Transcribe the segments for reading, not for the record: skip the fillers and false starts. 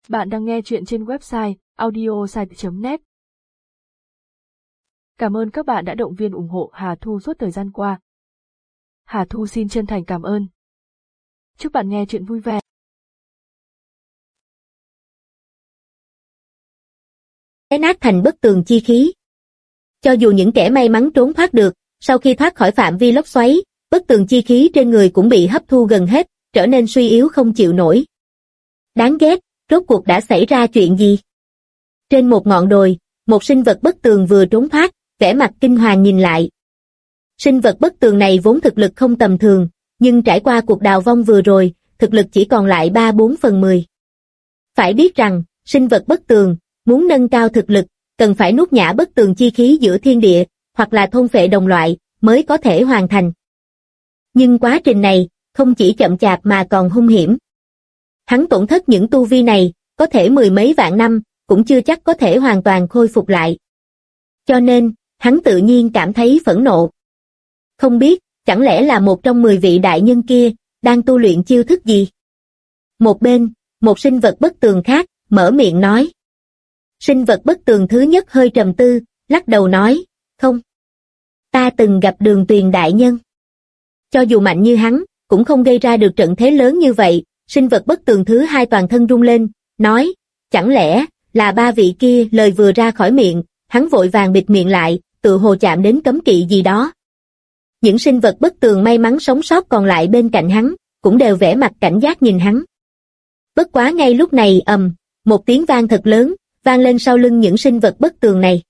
Bạn đang nghe chuyện trên website audiosite.net. Cảm ơn các bạn đã động viên ủng hộ Hà Thu suốt thời gian qua. Hà Thu xin chân thành cảm ơn. Chúc bạn nghe chuyện vui vẻ. Xé nát thành bức tường chi khí. Cho dù những kẻ may mắn trốn thoát được, sau khi thoát khỏi phạm vi lốc xoáy, bức tường chi khí trên người cũng bị hấp thu gần hết, trở nên suy yếu không chịu nổi. Đáng ghét, rốt cuộc đã xảy ra chuyện gì? Trên một ngọn đồi, một sinh vật bất tường vừa trốn thoát, vẻ mặt kinh hoàng nhìn lại. Sinh vật bất tường này vốn thực lực không tầm thường, nhưng trải qua cuộc đào vong vừa rồi, thực lực chỉ còn lại 3/4/10. Phải biết rằng, sinh vật bất tường, muốn nâng cao thực lực, cần phải nuốt nhả bất tường chi khí giữa thiên địa, hoặc là thôn phệ đồng loại, mới có thể hoàn thành. Nhưng quá trình này, không chỉ chậm chạp mà còn hung hiểm. Hắn tổn thất những tu vi này, có thể mười mấy vạn năm, cũng chưa chắc có thể hoàn toàn khôi phục lại. Cho nên, hắn tự nhiên cảm thấy phẫn nộ. Không biết, chẳng lẽ là một trong 10 vị đại nhân kia, đang tu luyện chiêu thức gì? Một bên, một sinh vật bất tường khác, mở miệng nói. Sinh vật bất tường thứ nhất hơi trầm tư, lắc đầu nói, không. Ta từng gặp Đường Tuyền đại nhân. Cho dù mạnh như hắn, cũng không gây ra được trận thế lớn như vậy. Sinh vật bất tường thứ hai toàn thân rung lên, nói, chẳng lẽ là 3 vị kia? Lời vừa ra khỏi miệng, hắn vội vàng bịt miệng lại, tự hồ chạm đến cấm kỵ gì đó. Những sinh vật bất tường may mắn sống sót còn lại bên cạnh hắn, cũng đều vẻ mặt cảnh giác nhìn hắn. Bất quá ngay lúc này một tiếng vang thật lớn, vang lên sau lưng những sinh vật bất tường này.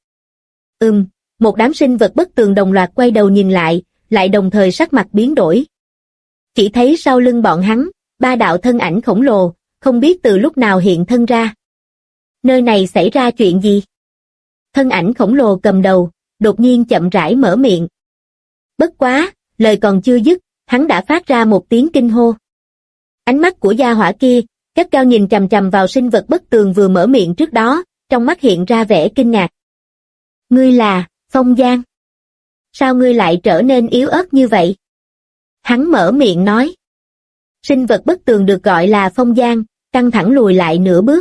Một đám sinh vật bất tường đồng loạt quay đầu nhìn lại đồng thời sắc mặt biến đổi. Chỉ thấy sau lưng bọn hắn, 3 đạo thân ảnh khổng lồ, không biết từ lúc nào hiện thân ra. Nơi này xảy ra chuyện gì? Thân ảnh khổng lồ cầm đầu, đột nhiên chậm rãi mở miệng. Bất quá, lời còn chưa dứt, hắn đã phát ra một tiếng kinh hô. Ánh mắt của gia hỏa kia, gắt gao nhìn chằm chằm vào sinh vật bất tường vừa mở miệng trước đó, trong mắt hiện ra vẻ kinh ngạc. Ngươi là, Phong Giang. Sao ngươi lại trở nên yếu ớt như vậy? Hắn mở miệng nói. Sinh vật bất tường được gọi là Phong Giang, căng thẳng lùi lại nửa bước.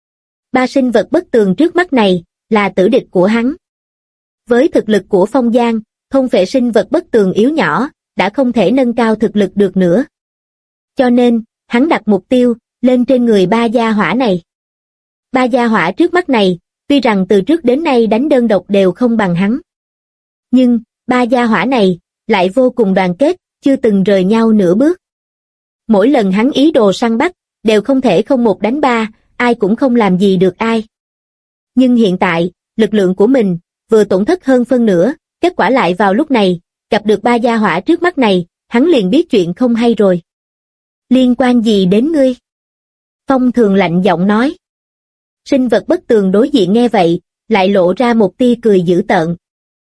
3 sinh vật bất tường trước mắt này, là tử địch của hắn. Với thực lực của Phong Giang, thôn phệ sinh vật bất tường yếu nhỏ, đã không thể nâng cao thực lực được nữa. Cho nên, hắn đặt mục tiêu, lên trên người 3 gia hỏa này. 3 gia hỏa trước mắt này, tuy rằng từ trước đến nay đánh đơn độc đều không bằng hắn. Nhưng, 3 gia hỏa này, lại vô cùng đoàn kết, chưa từng rời nhau nửa bước. Mỗi lần hắn ý đồ săn bắt, đều không thể không một đánh 3, ai cũng không làm gì được ai. Nhưng hiện tại, lực lượng của mình, vừa tổn thất hơn phân nửa, kết quả lại vào lúc này, gặp được 3 gia hỏa trước mắt này, hắn liền biết chuyện không hay rồi. Liên quan gì đến ngươi? Phong Thường lạnh giọng nói. Sinh vật bất tường đối diện nghe vậy, lại lộ ra một tia cười dữ tợn.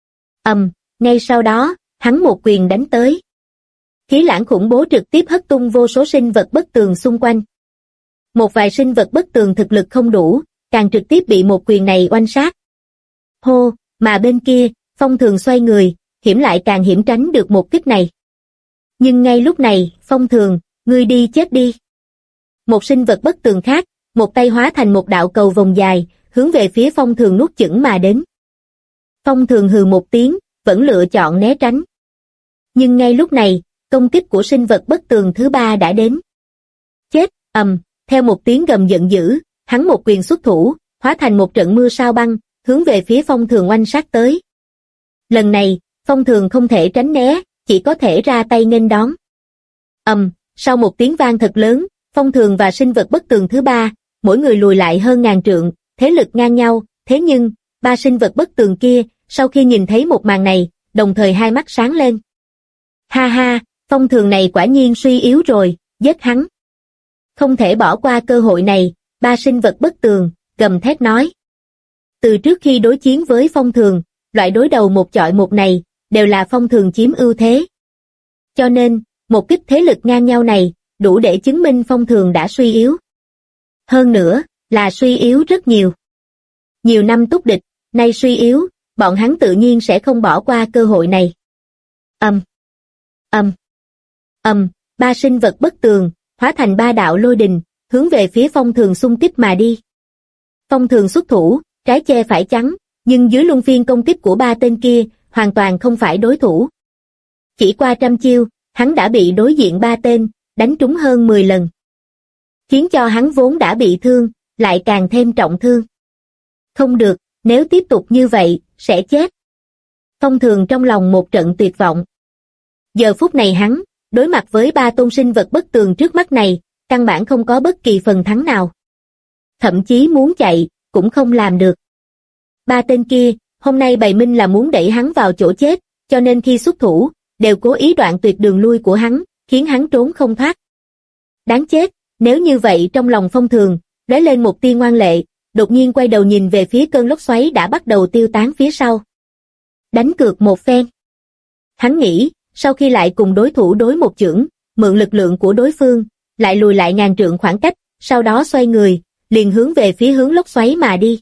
Ngay sau đó, hắn một quyền đánh tới. Khí lãng khủng bố trực tiếp hất tung vô số sinh vật bất tường xung quanh. Một vài sinh vật bất tường thực lực không đủ, càng trực tiếp bị một quyền này oanh sát. Hô, mà bên kia, Phong Thường xoay người, hiểm lại càng hiểm tránh được một kích này. Nhưng ngay lúc này, Phong Thường, ngươi đi chết đi. Một sinh vật bất tường khác, một tay hóa thành một đạo cầu vòng dài, hướng về phía Phong Thường nuốt chửng mà đến. Phong Thường hừ một tiếng, vẫn lựa chọn né tránh. Nhưng ngay lúc này, công kích của sinh vật bất tường thứ 3 đã đến. Chết, theo một tiếng gầm giận dữ, hắn một quyền xuất thủ, hóa thành một trận mưa sao băng, hướng về phía Phong Thường oanh sát tới. Lần này, Phong Thường không thể tránh né, chỉ có thể ra tay nghênh đón. Sau một tiếng vang thật lớn, Phong Thường và sinh vật bất tường thứ 3, mỗi người lùi lại hơn ngàn trượng, thế lực ngang nhau, thế nhưng, 3 sinh vật bất tường kia, sau khi nhìn thấy một màn này, đồng thời hai mắt sáng lên. Ha ha, Phong Thường này quả nhiên suy yếu rồi, giết hắn. Không thể bỏ qua cơ hội này, 3 sinh vật bất tường, gầm thét nói. Từ trước khi đối chiến với Phong Thường, loại đối đầu một chọi một này, đều là Phong Thường chiếm ưu thế. Cho nên, một kích thế lực ngang nhau này, đủ để chứng minh Phong Thường đã suy yếu. Hơn nữa, là suy yếu rất nhiều. Nhiều năm túc địch, nay suy yếu, bọn hắn tự nhiên sẽ không bỏ qua cơ hội này. 3 sinh vật bất tường, hóa thành 3 đạo lôi đình, hướng về phía Phong Thường xung kích mà đi. Phong Thường xuất thủ, trái che phải chắn, nhưng dưới luân phiên công kích của ba tên kia, hoàn toàn không phải đối thủ. Chỉ qua trăm chiêu, hắn đã bị đối diện ba tên, đánh trúng hơn 10 lần. Khiến cho hắn vốn đã bị thương, lại càng thêm trọng thương. Không được, nếu tiếp tục như vậy, sẽ chết. Phong Thường trong lòng một trận tuyệt vọng. Giờ phút này hắn, đối mặt với ba tôn sinh vật bất tường trước mắt này, căn bản không có bất kỳ phần thắng nào. Thậm chí muốn chạy, cũng không làm được. Ba tên kia, hôm nay bày minh là muốn đẩy hắn vào chỗ chết, cho nên khi xuất thủ, đều cố ý đoạn tuyệt đường lui của hắn, khiến hắn trốn không thoát. Đáng chết, nếu như vậy trong lòng Phong Thường, lóe lên một tia ngoan lệ, đột nhiên quay đầu nhìn về phía cơn lốc xoáy đã bắt đầu tiêu tán phía sau. Đánh cược một phen. Hắn nghĩ, sau khi lại cùng đối thủ đối một chưởng, mượn lực lượng của đối phương, lại lùi lại ngàn trượng khoảng cách, sau đó xoay người, liền hướng về phía hướng lốc xoáy mà đi.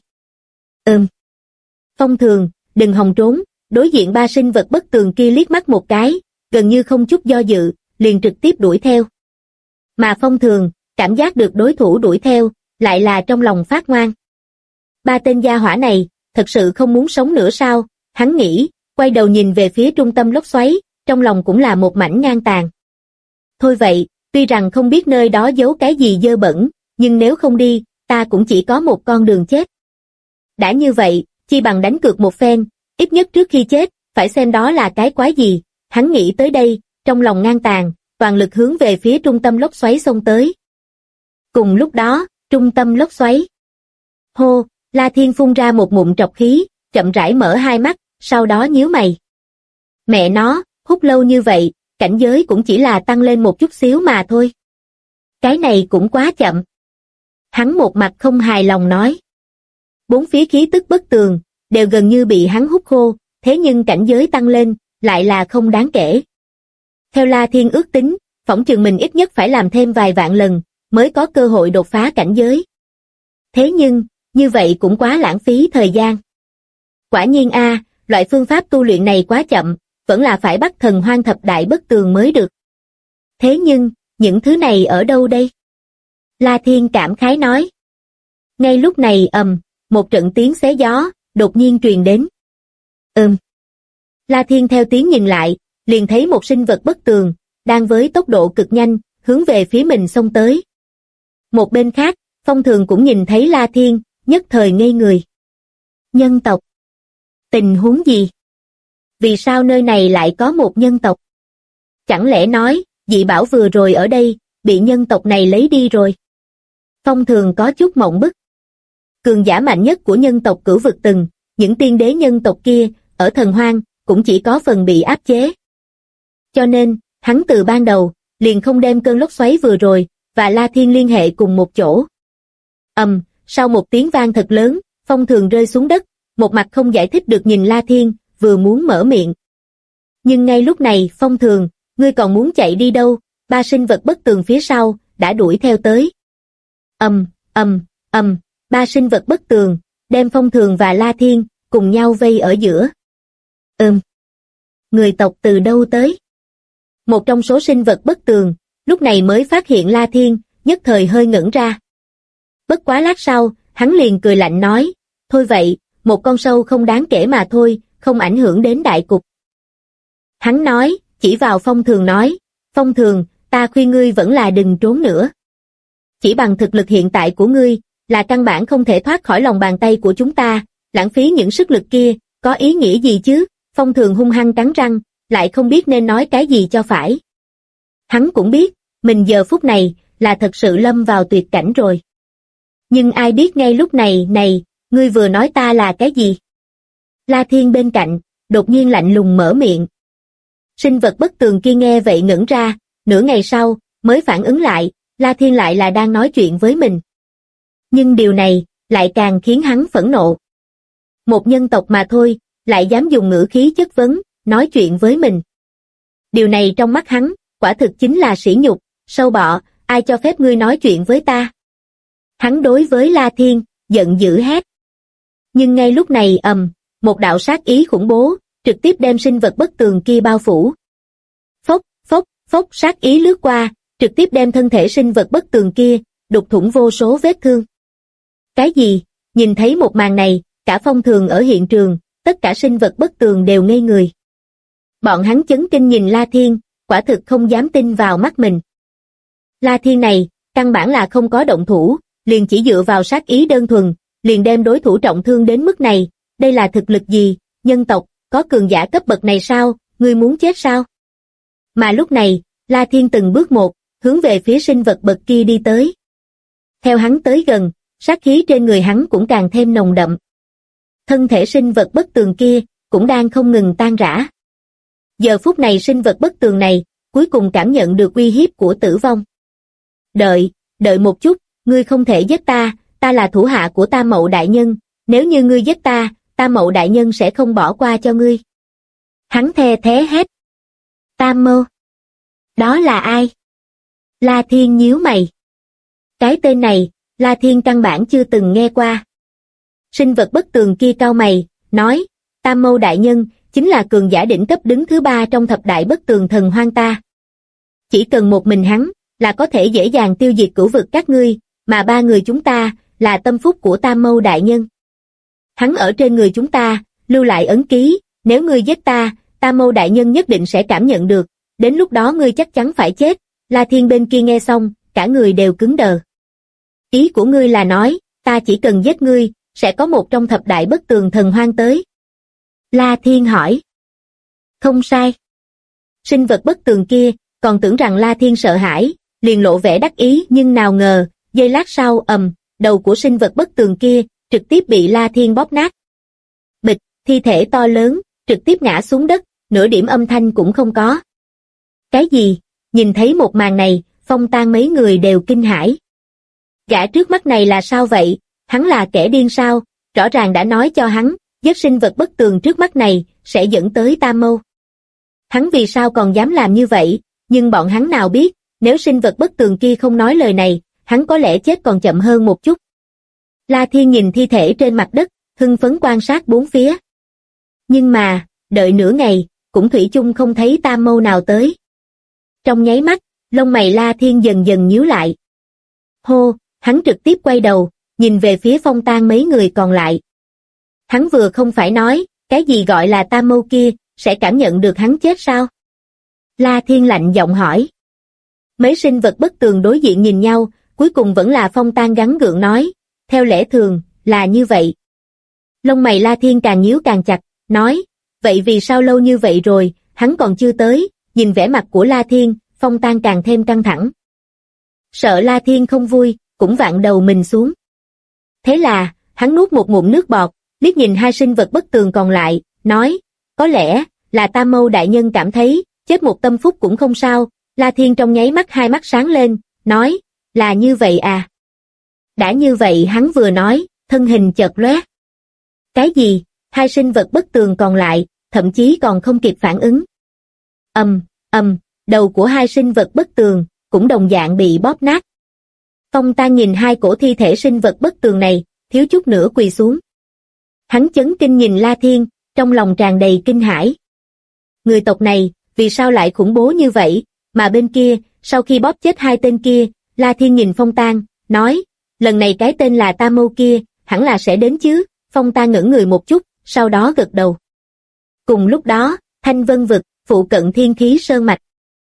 Phong Thường, đừng hòng trốn, đối diện ba sinh vật bất tường kia liếc mắt một cái, gần như không chút do dự, liền trực tiếp đuổi theo. Mà Phong Thường, cảm giác được đối thủ đuổi theo, lại là trong lòng phát ngoan. Ba tên gia hỏa này, thật sự không muốn sống nữa sao, hắn nghĩ, quay đầu nhìn về phía trung tâm lốc xoáy, trong lòng cũng là một mảnh ngang tàn. Thôi vậy, tuy rằng không biết nơi đó giấu cái gì dơ bẩn, nhưng nếu không đi, ta cũng chỉ có một con đường chết. Đã như vậy, chi bằng đánh cược một phen, ít nhất trước khi chết, phải xem đó là cái quái gì, hắn nghĩ tới đây, trong lòng ngang tàn, toàn lực hướng về phía trung tâm lốc xoáy xông tới. Cùng lúc đó, trung tâm lốc xoáy. Hô, La Thiên phun ra một ngụm trọc khí, chậm rãi mở hai mắt, sau đó nhíu mày. Mẹ nó, hút lâu như vậy, cảnh giới cũng chỉ là tăng lên một chút xíu mà thôi. Cái này cũng quá chậm. Hắn một mặt không hài lòng nói. Bốn phía khí tức bất tường, đều gần như bị hắn hút khô, thế nhưng cảnh giới tăng lên, lại là không đáng kể. Theo La Thiên ước tính, phỏng chừng mình ít nhất phải làm thêm vài vạn lần, mới có cơ hội đột phá cảnh giới. Thế nhưng, như vậy cũng quá lãng phí thời gian. Quả nhiên loại phương pháp tu luyện này quá chậm, vẫn là phải bắt thần hoang thập đại bất tường mới được. Thế nhưng, những thứ này ở đâu đây? La Thiên cảm khái nói. Ngay lúc này một trận tiếng xé gió, đột nhiên truyền đến. La Thiên theo tiếng nhìn lại, liền thấy một sinh vật bất tường, đang với tốc độ cực nhanh, hướng về phía mình xông tới. Một bên khác, Phong Thường cũng nhìn thấy La Thiên, nhất thời ngây người. Nhân tộc. Tình huống gì? Vì sao nơi này lại có một nhân tộc? Chẳng lẽ nói, dị bảo vừa rồi ở đây, bị nhân tộc này lấy đi rồi? Phong Thường có chút mộng bức. Cường giả mạnh nhất của nhân tộc Cửu Vực Từng, những tiên đế nhân tộc kia, ở thần hoang, cũng chỉ có phần bị áp chế. Cho nên, hắn từ ban đầu, liền không đem cơn lốc xoáy vừa rồi, và La Thiên liên hệ cùng một chỗ. Sau một tiếng vang thật lớn, Phong Thường rơi xuống đất, một mặt không giải thích được nhìn La Thiên, vừa muốn mở miệng. Nhưng ngay lúc này, Phong Thường, ngươi còn muốn chạy đi đâu? Ba sinh vật bất tường phía sau, đã đuổi theo tới. Ba sinh vật bất tường, đem Phong Thường và La Thiên, cùng nhau vây ở giữa. Người tộc từ đâu tới? Một trong số sinh vật bất tường, lúc này mới phát hiện La Thiên, nhất thời hơi ngẩn ra. Bất quá lát sau, hắn liền cười lạnh nói, thôi vậy, một con sâu không đáng kể mà thôi, không ảnh hưởng đến đại cục. Hắn nói, chỉ vào Phong Thường nói, Phong Thường, ta khuyên ngươi vẫn là đừng trốn nữa. Chỉ bằng thực lực hiện tại của ngươi, là căn bản không thể thoát khỏi lòng bàn tay của chúng ta, lãng phí những sức lực kia, có ý nghĩa gì chứ? Phong Thường hung hăng cắn răng, lại không biết nên nói cái gì cho phải. Hắn cũng biết, mình giờ phút này, là thật sự lâm vào tuyệt cảnh rồi. Nhưng ai biết ngay lúc này, ngươi vừa nói ta là cái gì? La Thiên bên cạnh, đột nhiên lạnh lùng mở miệng. Sinh vật bất tường kia nghe vậy ngẩn ra, nửa ngày sau, mới phản ứng lại, La Thiên lại là đang nói chuyện với mình. Nhưng điều này, lại càng khiến hắn phẫn nộ. Một nhân tộc mà thôi, lại dám dùng ngữ khí chất vấn, nói chuyện với mình. Điều này trong mắt hắn, quả thực chính là sỉ nhục, sâu bọ, ai cho phép ngươi nói chuyện với ta? Hắn đối với La Thiên, giận dữ hét. Nhưng ngay lúc này một đạo sát ý khủng bố, trực tiếp đem sinh vật bất tường kia bao phủ. Phốc, phốc, phốc, sát ý lướt qua, trực tiếp đem thân thể sinh vật bất tường kia, đục thủng vô số vết thương. Cái gì? Nhìn thấy một màn này, cả Phong Thường ở hiện trường, tất cả sinh vật bất tường đều ngây người. Bọn hắn chấn kinh nhìn La Thiên, quả thực không dám tin vào mắt mình. La Thiên này, căn bản là không có động thủ, liền chỉ dựa vào sát ý đơn thuần, liền đem đối thủ trọng thương đến mức này, đây là thực lực gì? Nhân tộc, có cường giả cấp bậc này sao? Ngươi muốn chết sao? Mà lúc này, La Thiên từng bước một, hướng về phía sinh vật bậc kia đi tới. Theo hắn tới gần, sát khí trên người hắn cũng càng thêm nồng đậm. Thân thể sinh vật bất tường kia, cũng đang không ngừng tan rã. Giờ phút này sinh vật bất tường này, cuối cùng cảm nhận được uy hiếp của tử vong. Đợi một chút, ngươi không thể giết ta, ta là thủ hạ của Tam Mậu đại nhân, nếu như ngươi giết ta, Tam Mậu đại nhân sẽ không bỏ qua cho ngươi. Hắn the thé hét. Tam Mâu? Đó là ai? La Thiên nhíu mày. Cái tên này, La Thiên căn bản chưa từng nghe qua. Sinh vật bất tường kia cau mày, nói, Tam Mâu đại nhân, chính là cường giả đỉnh cấp đứng thứ 3 trong thập đại bất tường thần hoang ta. Chỉ cần một mình hắn, là có thể dễ dàng tiêu diệt cửu vực các ngươi, mà 3 người chúng ta, là tâm phúc của Tam Mâu đại nhân. Hắn ở trên người chúng ta, lưu lại ấn ký, nếu ngươi giết ta, Tam Mâu đại nhân nhất định sẽ cảm nhận được, đến lúc đó ngươi chắc chắn phải chết. La Thiên bên kia nghe xong, cả người đều cứng đờ. Ý của ngươi là nói, ta chỉ cần giết ngươi, sẽ có một trong thập đại bất tường thần hoang tới. La Thiên hỏi. Không sai. Sinh vật bất tường kia, còn tưởng rằng La Thiên sợ hãi, liền lộ vẻ đắc ý, nhưng nào ngờ, giây lát sau đầu của sinh vật bất tường kia, trực tiếp bị La Thiên bóp nát. Bịch, thi thể to lớn, trực tiếp ngã xuống đất, nửa điểm âm thanh cũng không có. Cái gì? Nhìn thấy một màn này, Phong Tan mấy người đều kinh hãi. Gã trước mắt này là sao vậy? Hắn là kẻ điên sao? Rõ ràng đã nói cho hắn, giết sinh vật bất tường trước mắt này, sẽ dẫn tới Tam Mâu. Hắn vì sao còn dám làm như vậy? Nhưng bọn hắn nào biết, nếu sinh vật bất tường kia không nói lời này, hắn có lẽ chết còn chậm hơn một chút. La Thiên nhìn thi thể trên mặt đất, hưng phấn quan sát bốn phía. Nhưng mà, đợi nửa ngày, cũng thủy chung không thấy Tam Mâu nào tới. Trong nháy mắt, lông mày La Thiên dần dần nhíu lại. Hô, hắn trực tiếp quay đầu, nhìn về phía Phong Tan mấy người còn lại. Hắn vừa không phải nói, cái gì gọi là Tam Mâu kia, sẽ cảm nhận được hắn chết sao? La Thiên lạnh giọng hỏi. Mấy sinh vật bất tường đối diện nhìn nhau, cuối cùng vẫn là Phong Tan gắng gượng nói, theo lẽ thường, là như vậy. Lông mày La Thiên càng nhíu càng chặt, nói, vậy vì sao lâu như vậy rồi, hắn còn chưa tới? Nhìn vẻ mặt của La Thiên, Phong Tan càng thêm căng thẳng. Sợ La Thiên không vui, cũng vặn đầu mình xuống. Thế là, hắn nuốt một ngụm nước bọt, liếc nhìn hai sinh vật bất tường còn lại, nói, có lẽ, là Tam Mâu đại nhân cảm thấy, chết một tâm phúc cũng không sao. La Thiên trong nháy mắt hai mắt sáng lên, nói, là như vậy à? Đã như vậy hắn vừa nói, thân hình chợt lóe. Cái gì? Hai sinh vật bất tường còn lại, thậm chí còn không kịp phản ứng. Đầu của hai sinh vật bất tường, cũng đồng dạng bị bóp nát. Phong Tan nhìn hai cổ thi thể sinh vật bất tường này, thiếu chút nữa quỳ xuống. Hắn chấn kinh nhìn La Thiên, trong lòng tràn đầy kinh hãi. Người tộc này, vì sao lại khủng bố như vậy? Mà bên kia, sau khi bóp chết hai tên kia, La Thiên nhìn Phong Tan, nói, lần này cái tên là Tam Mâu kia, hẳn là sẽ đến chứ. Phong Tan ngẩn người một chút, sau đó gật đầu. Cùng lúc đó, Thanh Vân Vực, phụ cận Thiên Khí Sơn Mạch.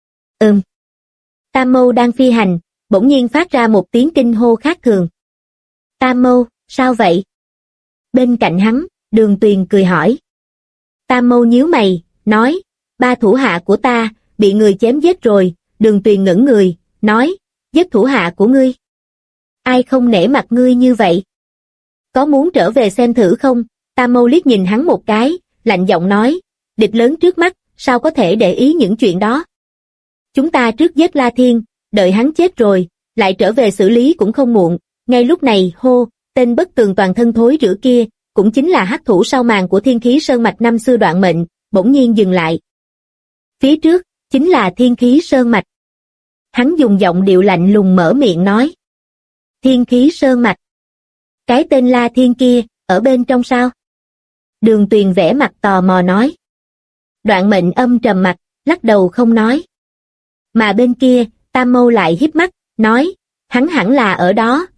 Tam Mâu đang phi hành, bỗng nhiên phát ra một tiếng kinh hô khác thường. Tam Mâu, sao vậy? Bên cạnh hắn, Đường Tuyền cười hỏi. Tam Mâu nhíu mày, nói, 3 thủ hạ của ta, bị người chém giết rồi. Đường Tuyền ngẩn người, nói, giết thủ hạ của ngươi? Ai không nể mặt ngươi như vậy? Có muốn trở về xem thử không? Tam Mâu liếc nhìn hắn một cái, lạnh giọng nói, địch lớn trước mắt, sao có thể để ý những chuyện đó? Chúng ta trước giết La Thiên, đợi hắn chết rồi, lại trở về xử lý cũng không muộn. Ngay lúc này, tên bất tường toàn thân thối rữa kia, cũng chính là hắc thủ sau màn của Thiên Khí Sơn Mạch năm xưa Đoạn Mệnh, bỗng nhiên dừng lại. Phía trước, chính là Thiên Khí Sơn Mạch. Hắn dùng giọng điệu lạnh lùng mở miệng nói. Thiên Khí Sơn Mạch. Cái tên La Thiên kia, ở bên trong sao? Đường Tuyền vẽ mặt tò mò nói. Đoạn Mệnh âm trầm mặt, lắc đầu không nói. Mà bên kia, Tam Mâu lại híp mắt, nói, Hắn hẳn là ở đó,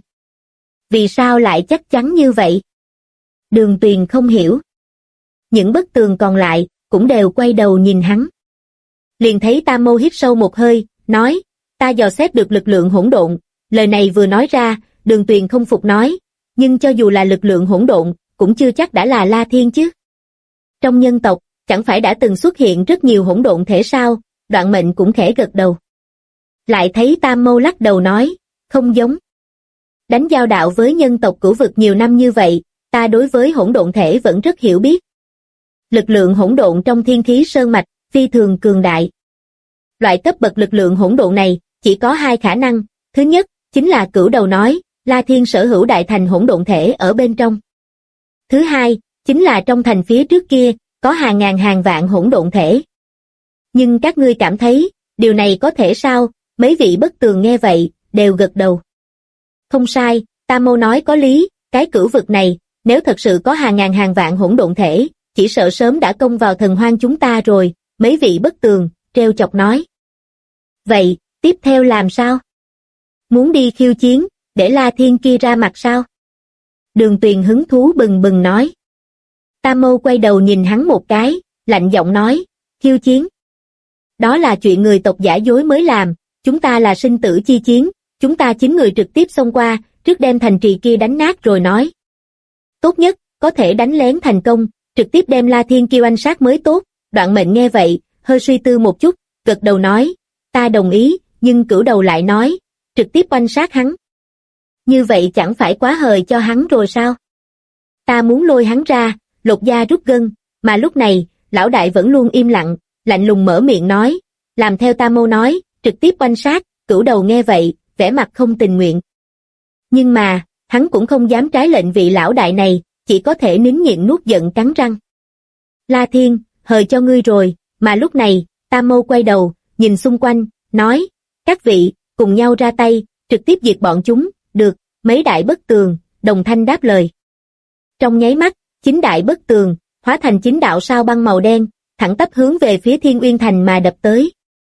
Vì sao lại chắc chắn như vậy? Đường Tuyền không hiểu. Những bức tường còn lại cũng đều quay đầu nhìn hắn. Liền thấy Tam Mâu hít sâu một hơi, nói, ta dò xét được lực lượng hỗn độn. Lời này vừa nói ra, Đường Tuyền không phục nói, nhưng cho dù là lực lượng hỗn độn, cũng chưa chắc đã là La Thiên chứ. Trong nhân tộc, chẳng phải đã từng xuất hiện rất nhiều hỗn độn thể sao? Đoạn Mệnh cũng khẽ gật đầu. Lại thấy Tam Mâu lắc đầu nói, không giống. Đánh giao đạo với nhân tộc Cửu Vực nhiều năm như vậy, ta đối với hỗn độn thể vẫn rất hiểu biết. Lực lượng hỗn độn trong thiên khí sơn mạch, phi thường cường đại. Loại cấp bậc lực lượng hỗn độn này, chỉ có hai khả năng. Thứ nhất, chính là Cửu Đầu nói, La Thiên sở hữu đại thành hỗn độn thể ở bên trong. Thứ hai, chính là trong thành phía trước kia, có hàng ngàn hàng vạn hỗn độn thể. Nhưng các ngươi cảm thấy, điều này có thể sao? Mấy vị bất tường nghe vậy, đều gật đầu. Không sai, Tam Mâu nói có lý, cái Cửu Vực này, nếu thật sự có hàng ngàn hàng vạn hỗn độn thể, chỉ sợ sớm đã công vào thần hoang chúng ta rồi, mấy vị bất tường, trêu chọc nói. Vậy, tiếp theo làm sao? Muốn đi khiêu chiến, để La Thiên kia ra mặt sao? Đường Tuyền hứng thú bừng bừng nói. Tam Mâu quay đầu nhìn hắn một cái, lạnh giọng nói, khiêu chiến. Đó là chuyện người tộc giả dối mới làm, chúng ta là sinh tử chi chiến, chúng ta 9 người trực tiếp xông qua, trước đem thành trì kia đánh nát rồi nói. Tốt nhất, có thể đánh lén thành công, trực tiếp đem La Thiên kia oanh sát mới tốt. Đoạn Mệnh nghe vậy, hơi suy tư một chút, gật đầu nói, ta đồng ý, nhưng Cửu Đầu lại nói, trực tiếp oanh sát hắn. Như vậy chẳng phải quá hời cho hắn rồi sao? Ta muốn lôi hắn ra, lột da rút gân, mà lúc này, lão đại vẫn luôn im lặng, lạnh lùng mở miệng nói, làm theo Tam Mâu nói, trực tiếp oanh sát. Cửu Đầu nghe vậy, vẻ mặt không tình nguyện. Nhưng mà, hắn cũng không dám trái lệnh vị lão đại này, chỉ có thể nín nhịn nuốt giận cắn răng. La Thiên, hời cho ngươi rồi, mà lúc này, Tam Mâu quay đầu, nhìn xung quanh, nói, các vị, cùng nhau ra tay, trực tiếp diệt bọn chúng, được, mấy đại bất tường, đồng thanh đáp lời. Trong nháy mắt, 9 đại bất tường, hóa thành 9 đạo sao băng màu đen, thẳng tắp hướng về phía Thiên Uyên Thành mà đập tới.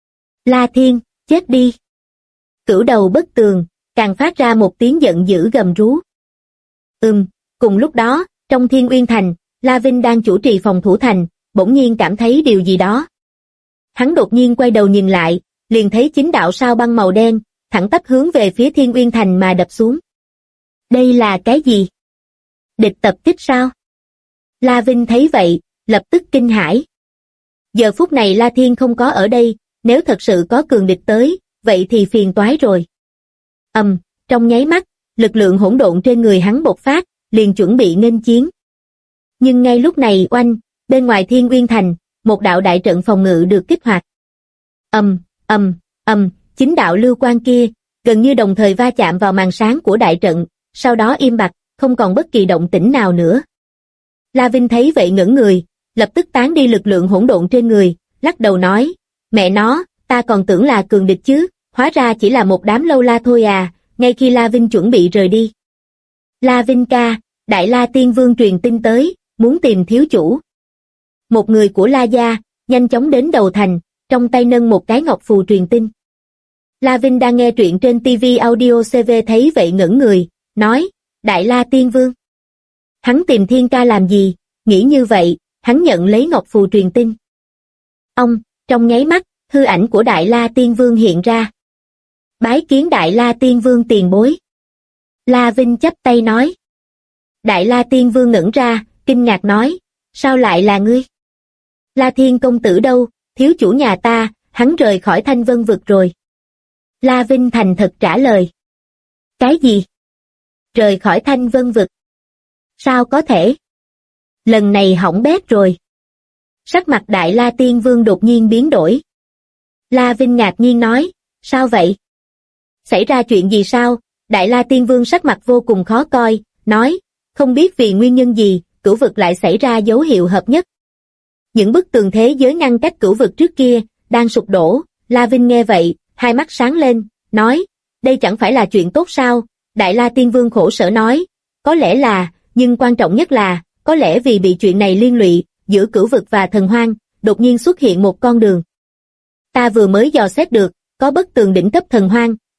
La Thiên, chết đi. Cửu Đầu bất tường, càng phát ra một tiếng giận dữ gầm rú. Cùng lúc đó, trong Thiên Uyên Thành, La Vinh đang chủ trì phòng thủ thành, bỗng nhiên cảm thấy điều gì đó. Hắn đột nhiên quay đầu nhìn lại, liền thấy 9 đạo sao băng màu đen, thẳng tắp hướng về phía Thiên Uyên Thành mà đập xuống. Đây là cái gì? Địch tập kích sao? La Vinh thấy vậy, lập tức kinh hãi. Giờ phút này La Thiên không có ở đây, nếu thật sự có cường địch tới, vậy thì phiền toái rồi. Trong nháy mắt, lực lượng hỗn độn trên người hắn bộc phát, liền chuẩn bị nghênh chiến. Nhưng ngay lúc này oanh, bên ngoài Thiên Uyên Thành, một đạo đại trận phòng ngự được kích hoạt. 9 đạo lưu quang kia, gần như đồng thời va chạm vào màn sáng của đại trận, sau đó im bặt, không còn bất kỳ động tĩnh nào nữa. La Vinh thấy vậy ngẩn người, lập tức tán đi lực lượng hỗn độn trên người, lắc đầu nói, mẹ nó, ta còn tưởng là cường địch chứ, hóa ra chỉ là một đám lâu la thôi à. Ngay khi La Vinh chuẩn bị rời đi. La Vinh ca, Đại La Tiên Vương truyền tin tới, muốn tìm thiếu chủ. Một người của La gia, nhanh chóng đến đầu thành, trong tay nâng một cái ngọc phù truyền tin. La Vinh đang nghe truyện trên TV Audio CV thấy vậy ngẩn người, nói, Đại La Tiên Vương. Hắn tìm Thiên ca làm gì, nghĩ như vậy, hắn nhận lấy ngọc phù truyền tin. Trong nháy mắt, hư ảnh của Đại La Tiên Vương hiện ra. Bái kiến Đại La Tiên Vương tiền bối. La Vinh chắp tay nói. Đại La Tiên Vương ngẩn ra, kinh ngạc nói, sao lại là ngươi? La Thiên công tử đâu, thiếu chủ nhà ta, hắn rời khỏi Thanh Vân vực rồi. La Vinh thành thật trả lời. Cái gì? Rời khỏi Thanh Vân vực? Sao có thể? Lần này hỏng bét rồi. Sắc mặt Đại La Tiên Vương đột nhiên biến đổi. La Vinh ngạc nhiên nói, sao vậy? Xảy ra chuyện gì sao? Đại La Tiên Vương sắc mặt vô cùng khó coi, nói, không biết vì nguyên nhân gì, Cửu Vực lại xảy ra dấu hiệu hợp nhất. Những bức tường thế giới ngăn cách Cửu Vực trước kia, đang sụp đổ. La Vinh nghe vậy, hai mắt sáng lên, nói, đây chẳng phải là chuyện tốt sao? Đại La Tiên Vương khổ sở nói, có lẽ là, nhưng quan trọng nhất là, có lẽ vì bị chuyện này liên lụy, giữa Cửu Vực và thần hoang, đột nhiên xuất hiện một con đường. Ta vừa mới dò xét được, có bức tường đỉnh cấp thần hoang,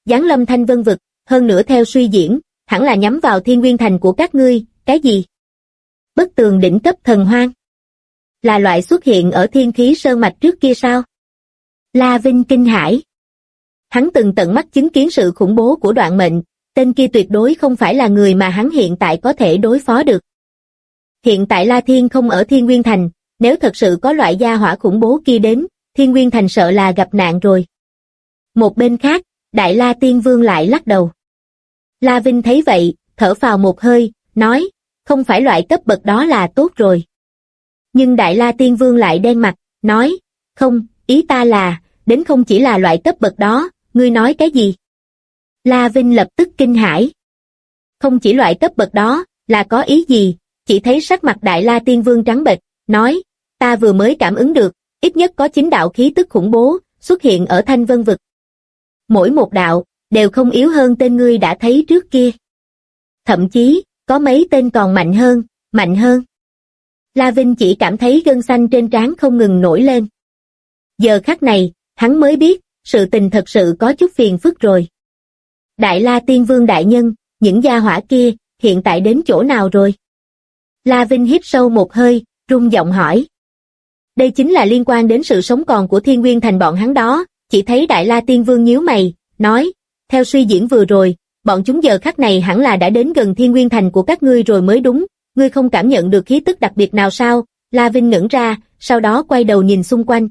giáng lâm Thanh Vân Vực, hơn nữa theo suy diễn, hẳn là nhắm vào Thiên Nguyên Thành của các ngươi, cái gì? Bức tường đỉnh cấp thần hoang. Là loại xuất hiện ở Thiên Khí Sơn Mạch trước kia sao? La Vinh kinh hãi. Hắn từng tận mắt chứng kiến sự khủng bố của Đoạn Mệnh, tên kia tuyệt đối không phải là người mà hắn hiện tại có thể đối phó được. Hiện tại La Thiên không ở Thiên Nguyên Thành, nếu thật sự có loại gia hỏa khủng bố kia đến, Thiên Nguyên Thành sợ là gặp nạn rồi. Một bên khác, Đại La Tiên Vương lại lắc đầu. La Vinh thấy vậy, thở phào một hơi, nói, không phải loại cấp bậc đó là tốt rồi. Nhưng Đại La Tiên Vương lại đen mặt, nói, không, ý ta là, đến không chỉ là loại cấp bậc đó, ngươi nói cái gì? La Vinh lập tức kinh hãi. Không chỉ loại cấp bậc đó, là có ý gì? Chỉ thấy sắc mặt Đại La Tiên Vương trắng bệch, nói, ta vừa mới cảm ứng được, ít nhất có 9 đạo khí tức khủng bố, xuất hiện ở Thanh Vân Vực. Mỗi một đạo, đều không yếu hơn tên ngươi đã thấy trước kia. Thậm chí, có mấy tên còn mạnh hơn, mạnh hơn. La Vinh chỉ cảm thấy gân xanh trên trán không ngừng nổi lên. Giờ khắc này, hắn mới biết, sự tình thật sự có chút phiền phức rồi. Đại La Tiên Vương đại nhân, những gia hỏa kia, hiện tại đến chỗ nào rồi? La Vinh hít sâu một hơi, run giọng hỏi. Đây chính là liên quan đến sự sống còn của Thiên Nguyên Thành bọn hắn đó, chỉ thấy Đại La Tiên Vương nhíu mày, nói, theo suy diễn vừa rồi, bọn chúng giờ khắc này hẳn là đã đến gần Thiên Nguyên Thành của các ngươi rồi mới đúng, ngươi không cảm nhận được khí tức đặc biệt nào sao? La Vinh ngẩn ra, sau đó quay đầu nhìn xung quanh.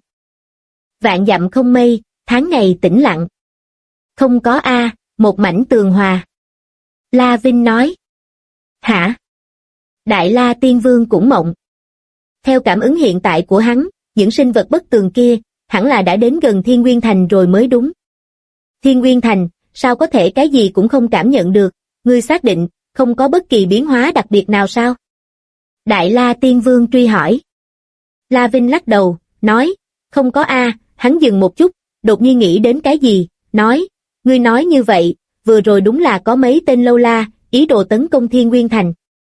Vạn dặm không mây, tháng ngày tĩnh lặng. Không có a, một mảnh tường hòa. La Vinh nói. Hả? Đại La Tiên Vương cũng mộng. Theo cảm ứng hiện tại của hắn, những sinh vật bất tường kia, hẳn là đã đến gần Thiên Nguyên Thành rồi mới đúng. Thiên Nguyên Thành, sao có thể cái gì cũng không cảm nhận được, ngươi xác định, không có bất kỳ biến hóa đặc biệt nào sao? Đại La Tiên Vương truy hỏi. La Vinh lắc đầu, nói, không có a. Hắn dừng một chút, đột nhiên nghĩ đến cái gì, nói, ngươi nói như vậy, vừa rồi đúng là có mấy tên lâu la, ý đồ tấn công Thiên Nguyên Thành.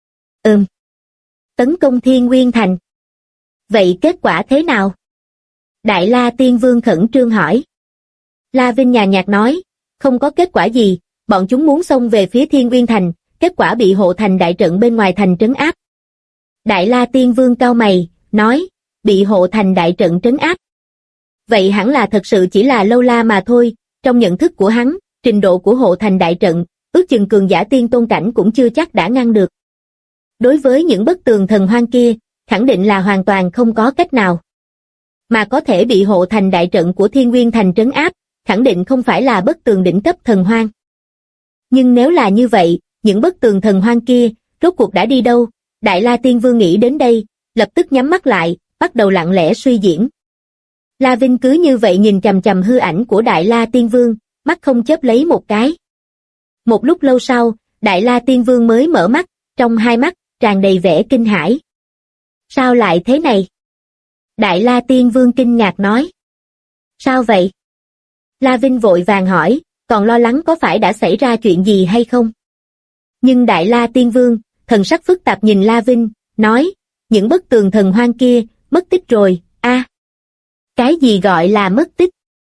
Tấn công Thiên Nguyên Thành. Vậy kết quả thế nào? Đại La Tiên Vương khẩn trương hỏi. La Vinh nhàn nhạt nói, không có kết quả gì, bọn chúng muốn xông về phía Thiên Nguyên Thành, kết quả bị hộ thành đại trận bên ngoài thành trấn áp. Đại La Tiên Vương cau mày, nói, bị hộ thành đại trận trấn áp. Vậy hẳn là thật sự chỉ là lâu la mà thôi, trong nhận thức của hắn, trình độ của hộ thành đại trận, ước chừng cường giả tiên tôn cảnh cũng chưa chắc đã ngăn được. Đối với những bức tường thần hoang kia, khẳng định là hoàn toàn không có cách nào. Mà có thể bị hộ thành đại trận của Thiên Nguyên Thành trấn áp, khẳng định không phải là bức tường đỉnh cấp thần hoang. Nhưng nếu là như vậy, những bức tường thần hoang kia, rốt cuộc đã đi đâu? Đại La Tiên Vương nghĩ đến đây, lập tức nhắm mắt lại, bắt đầu lặng lẽ suy diễn. La Vinh cứ như vậy nhìn chằm chằm hư ảnh của Đại La Tiên Vương, mắt không chớp lấy một cái. Một lúc lâu sau, Đại La Tiên Vương mới mở mắt, trong hai mắt, tràn đầy vẻ kinh hãi. Sao lại thế này? Đại La Tiên Vương kinh ngạc nói. Sao vậy? La Vinh vội vàng hỏi, còn lo lắng có phải đã xảy ra chuyện gì hay không? Nhưng Đại La Tiên Vương, thần sắc phức tạp nhìn La Vinh, nói, những bức tường thần hoang kia, mất tích rồi, a. Cái gì gọi là mất tích?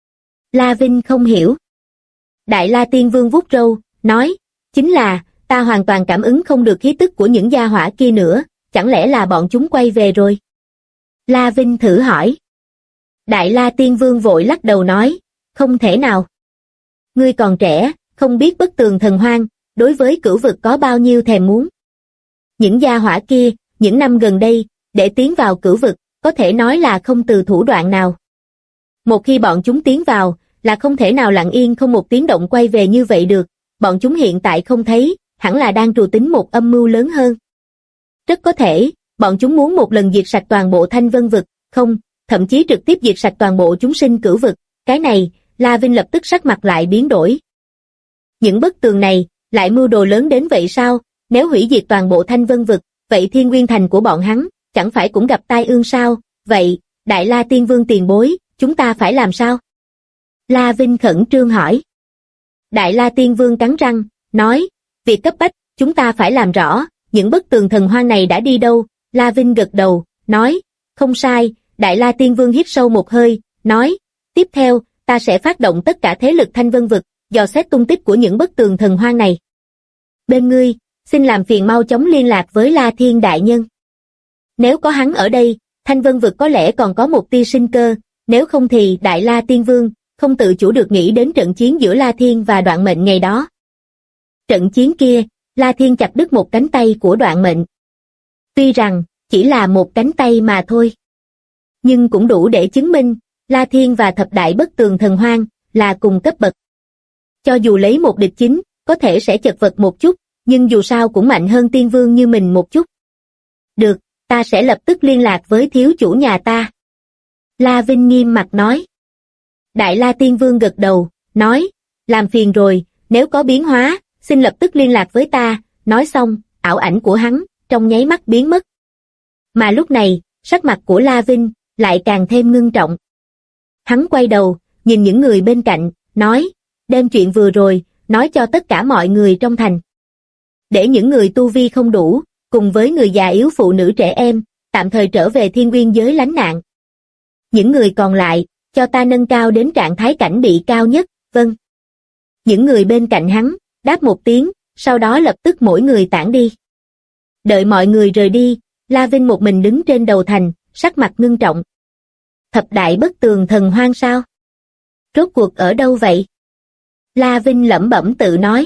La Vinh không hiểu. Đại La Tiên Vương vuốt râu, nói, chính là, ta hoàn toàn cảm ứng không được khí tức của những gia hỏa kia nữa, chẳng lẽ là bọn chúng quay về rồi? La Vinh thử hỏi. Đại La Tiên Vương vội lắc đầu nói, không thể nào. Ngươi còn trẻ, không biết bức tường thần hoang, đối với cửu vực có bao nhiêu thèm muốn. Những gia hỏa kia, những năm gần đây, để tiến vào cửu vực, có thể nói là không từ thủ đoạn nào. Một khi bọn chúng tiến vào, là không thể nào lặng yên không một tiếng động quay về như vậy được, bọn chúng hiện tại không thấy, hẳn là đang trù tính một âm mưu lớn hơn. Rất có thể, bọn chúng muốn một lần diệt sạch toàn bộ Thanh Vân Vực, không, thậm chí trực tiếp diệt sạch toàn bộ chúng sinh cửu vực, cái này, La Vinh lập tức sắc mặt lại biến đổi. Những bức tường này, lại mưu đồ lớn đến vậy sao? Nếu hủy diệt toàn bộ Thanh Vân Vực, vậy Thiên Nguyên Thành của bọn hắn, chẳng phải cũng gặp tai ương sao? Vậy, Đại La Tiên Vương tiền bối, chúng ta phải làm sao? La Vinh khẩn trương hỏi. Đại La Tiên Vương cắn răng, nói, việc cấp bách, chúng ta phải làm rõ, những bức tường thần hoang này đã đi đâu? La Vinh gật đầu, nói, không sai. Đại La Tiên Vương hít sâu một hơi, nói, tiếp theo, ta sẽ phát động tất cả thế lực Thanh Vân Vực, dò xét tung tích của những bức tường thần hoang này. Bên ngươi, xin làm phiền mau chóng liên lạc với La Thiên đại nhân. Nếu có hắn ở đây, Thanh Vân vực có lẽ còn có một tia sinh cơ, nếu không thì Đại La Tiên Vương không tự chủ được nghĩ đến trận chiến giữa La Thiên và Đoạn Mệnh ngày đó. Trận chiến kia, La Thiên chặt đứt một cánh tay của Đoạn Mệnh. Tuy rằng, chỉ là một cánh tay mà thôi. Nhưng cũng đủ để chứng minh, La Thiên và thập đại bất tường thần hoang là cùng cấp bậc. Cho dù lấy một địch chính, có thể sẽ chật vật một chút, nhưng dù sao cũng mạnh hơn Tiên Vương như mình một chút. Được, ta sẽ lập tức liên lạc với thiếu chủ nhà ta. La Vinh nghiêm mặt nói. Đại La Tiên Vương gật đầu, nói, làm phiền rồi, nếu có biến hóa, xin lập tức liên lạc với ta, nói xong, ảo ảnh của hắn, trong nháy mắt biến mất. Mà lúc này, sắc mặt của La Vinh, lại càng thêm ngưng trọng. Hắn quay đầu, nhìn những người bên cạnh, nói, đem chuyện vừa rồi, nói cho tất cả mọi người trong thành. Để những người tu vi không đủ, cùng với người già yếu phụ nữ trẻ em, tạm thời trở về Thiên Nguyên giới lánh nạn. Những người còn lại, cho ta nâng cao đến trạng thái cảnh bị cao nhất, vâng. Những người bên cạnh hắn, đáp một tiếng, sau đó lập tức mỗi người tản đi. Đợi mọi người rời đi, La Vinh một mình đứng trên đầu thành, sắc mặt ngưng trọng. Thập đại bất tường thần hoang sao? Rốt cuộc ở đâu vậy? La Vinh lẩm bẩm tự nói.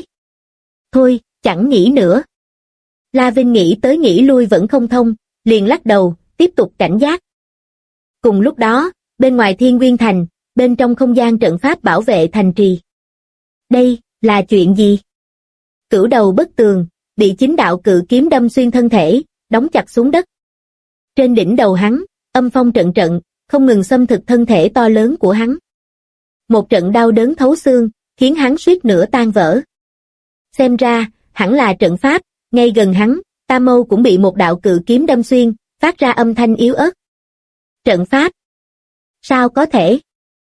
Thôi, chẳng nghĩ nữa. La Vinh nghĩ tới nghĩ lui vẫn không thông, liền lắc đầu, tiếp tục cảnh giác. Cùng lúc đó, bên ngoài Thiên Nguyên Thành, bên trong không gian trận pháp bảo vệ thành trì. Đây, là chuyện gì? Cửu đầu bất tường, bị chính đạo cự kiếm đâm xuyên thân thể, đóng chặt xuống đất. Trên đỉnh đầu hắn, âm phong trận trận, không ngừng xâm thực thân thể to lớn của hắn. Một trận đau đớn thấu xương, khiến hắn suýt nữa tan vỡ. Xem ra, hẳn là trận pháp, ngay gần hắn, Tam Mâu cũng bị một đạo cự kiếm đâm xuyên, phát ra âm thanh yếu ớt. Trận pháp? Sao có thể?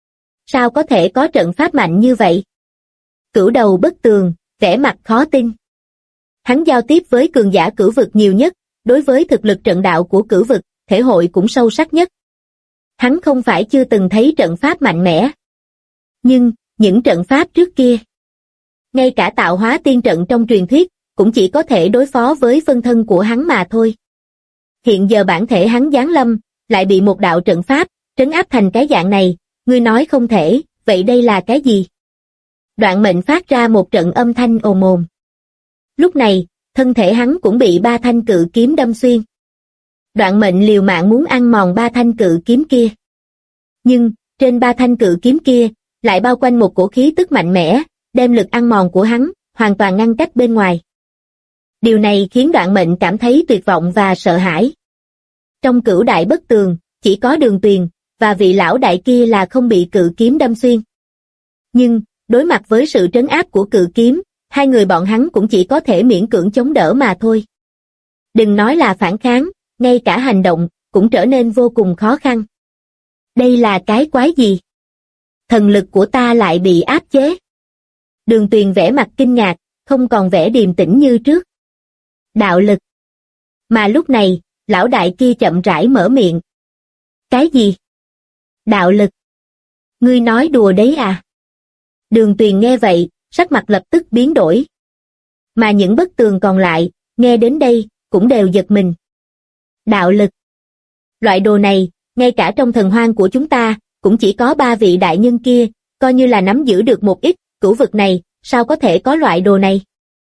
Sao có thể có trận pháp mạnh như vậy? Cửu đầu bất tường, vẻ mặt khó tin. Hắn giao tiếp với cường giả cửu vực nhiều nhất, đối với thực lực trận đạo của cửu vực, thể hội cũng sâu sắc nhất. Hắn không phải chưa từng thấy trận pháp mạnh mẽ. Nhưng, những trận pháp trước kia, ngay cả tạo hóa tiên trận trong truyền thuyết, cũng chỉ có thể đối phó với phân thân của hắn mà thôi. Hiện giờ bản thể hắn giáng lâm, lại bị một đạo trận pháp, trấn áp thành cái dạng này, ngươi nói không thể, vậy đây là cái gì? Đoạn Mệnh phát ra một trận âm thanh ồm ồm. Lúc này, thân thể hắn cũng bị ba thanh cự kiếm đâm xuyên. Đoạn Mệnh liều mạng muốn ăn mòn ba thanh cự kiếm kia. Nhưng, trên ba thanh cự kiếm kia, lại bao quanh một cổ khí tức mạnh mẽ, đem lực ăn mòn của hắn, hoàn toàn ngăn cách bên ngoài. Điều này khiến Đoạn Mệnh cảm thấy tuyệt vọng và sợ hãi. Trong cửu đại bất tường, chỉ có Đường Tuyền, và vị lão đại kia là không bị cự kiếm đâm xuyên. Nhưng, đối mặt với sự trấn áp của cự kiếm, hai người bọn hắn cũng chỉ có thể miễn cưỡng chống đỡ mà thôi. Đừng nói là phản kháng, ngay cả hành động, cũng trở nên vô cùng khó khăn. Đây là cái quái gì? Thần lực của ta lại bị áp chế. Đường Tuyền vẻ mặt kinh ngạc, không còn vẻ điềm tĩnh như trước. Đạo lực. Mà lúc này, lão đại kia chậm rãi mở miệng. Cái gì? Đạo lực. Ngươi nói đùa đấy à? Đường Tuyền nghe vậy, sắc mặt lập tức biến đổi. Mà những bức tường còn lại, nghe đến đây, cũng đều giật mình. Đạo lực. Loại đồ này, ngay cả trong thần hoang của chúng ta, cũng chỉ có ba vị đại nhân kia, coi như là nắm giữ được một ít, cửu vực này, sao có thể có loại đồ này?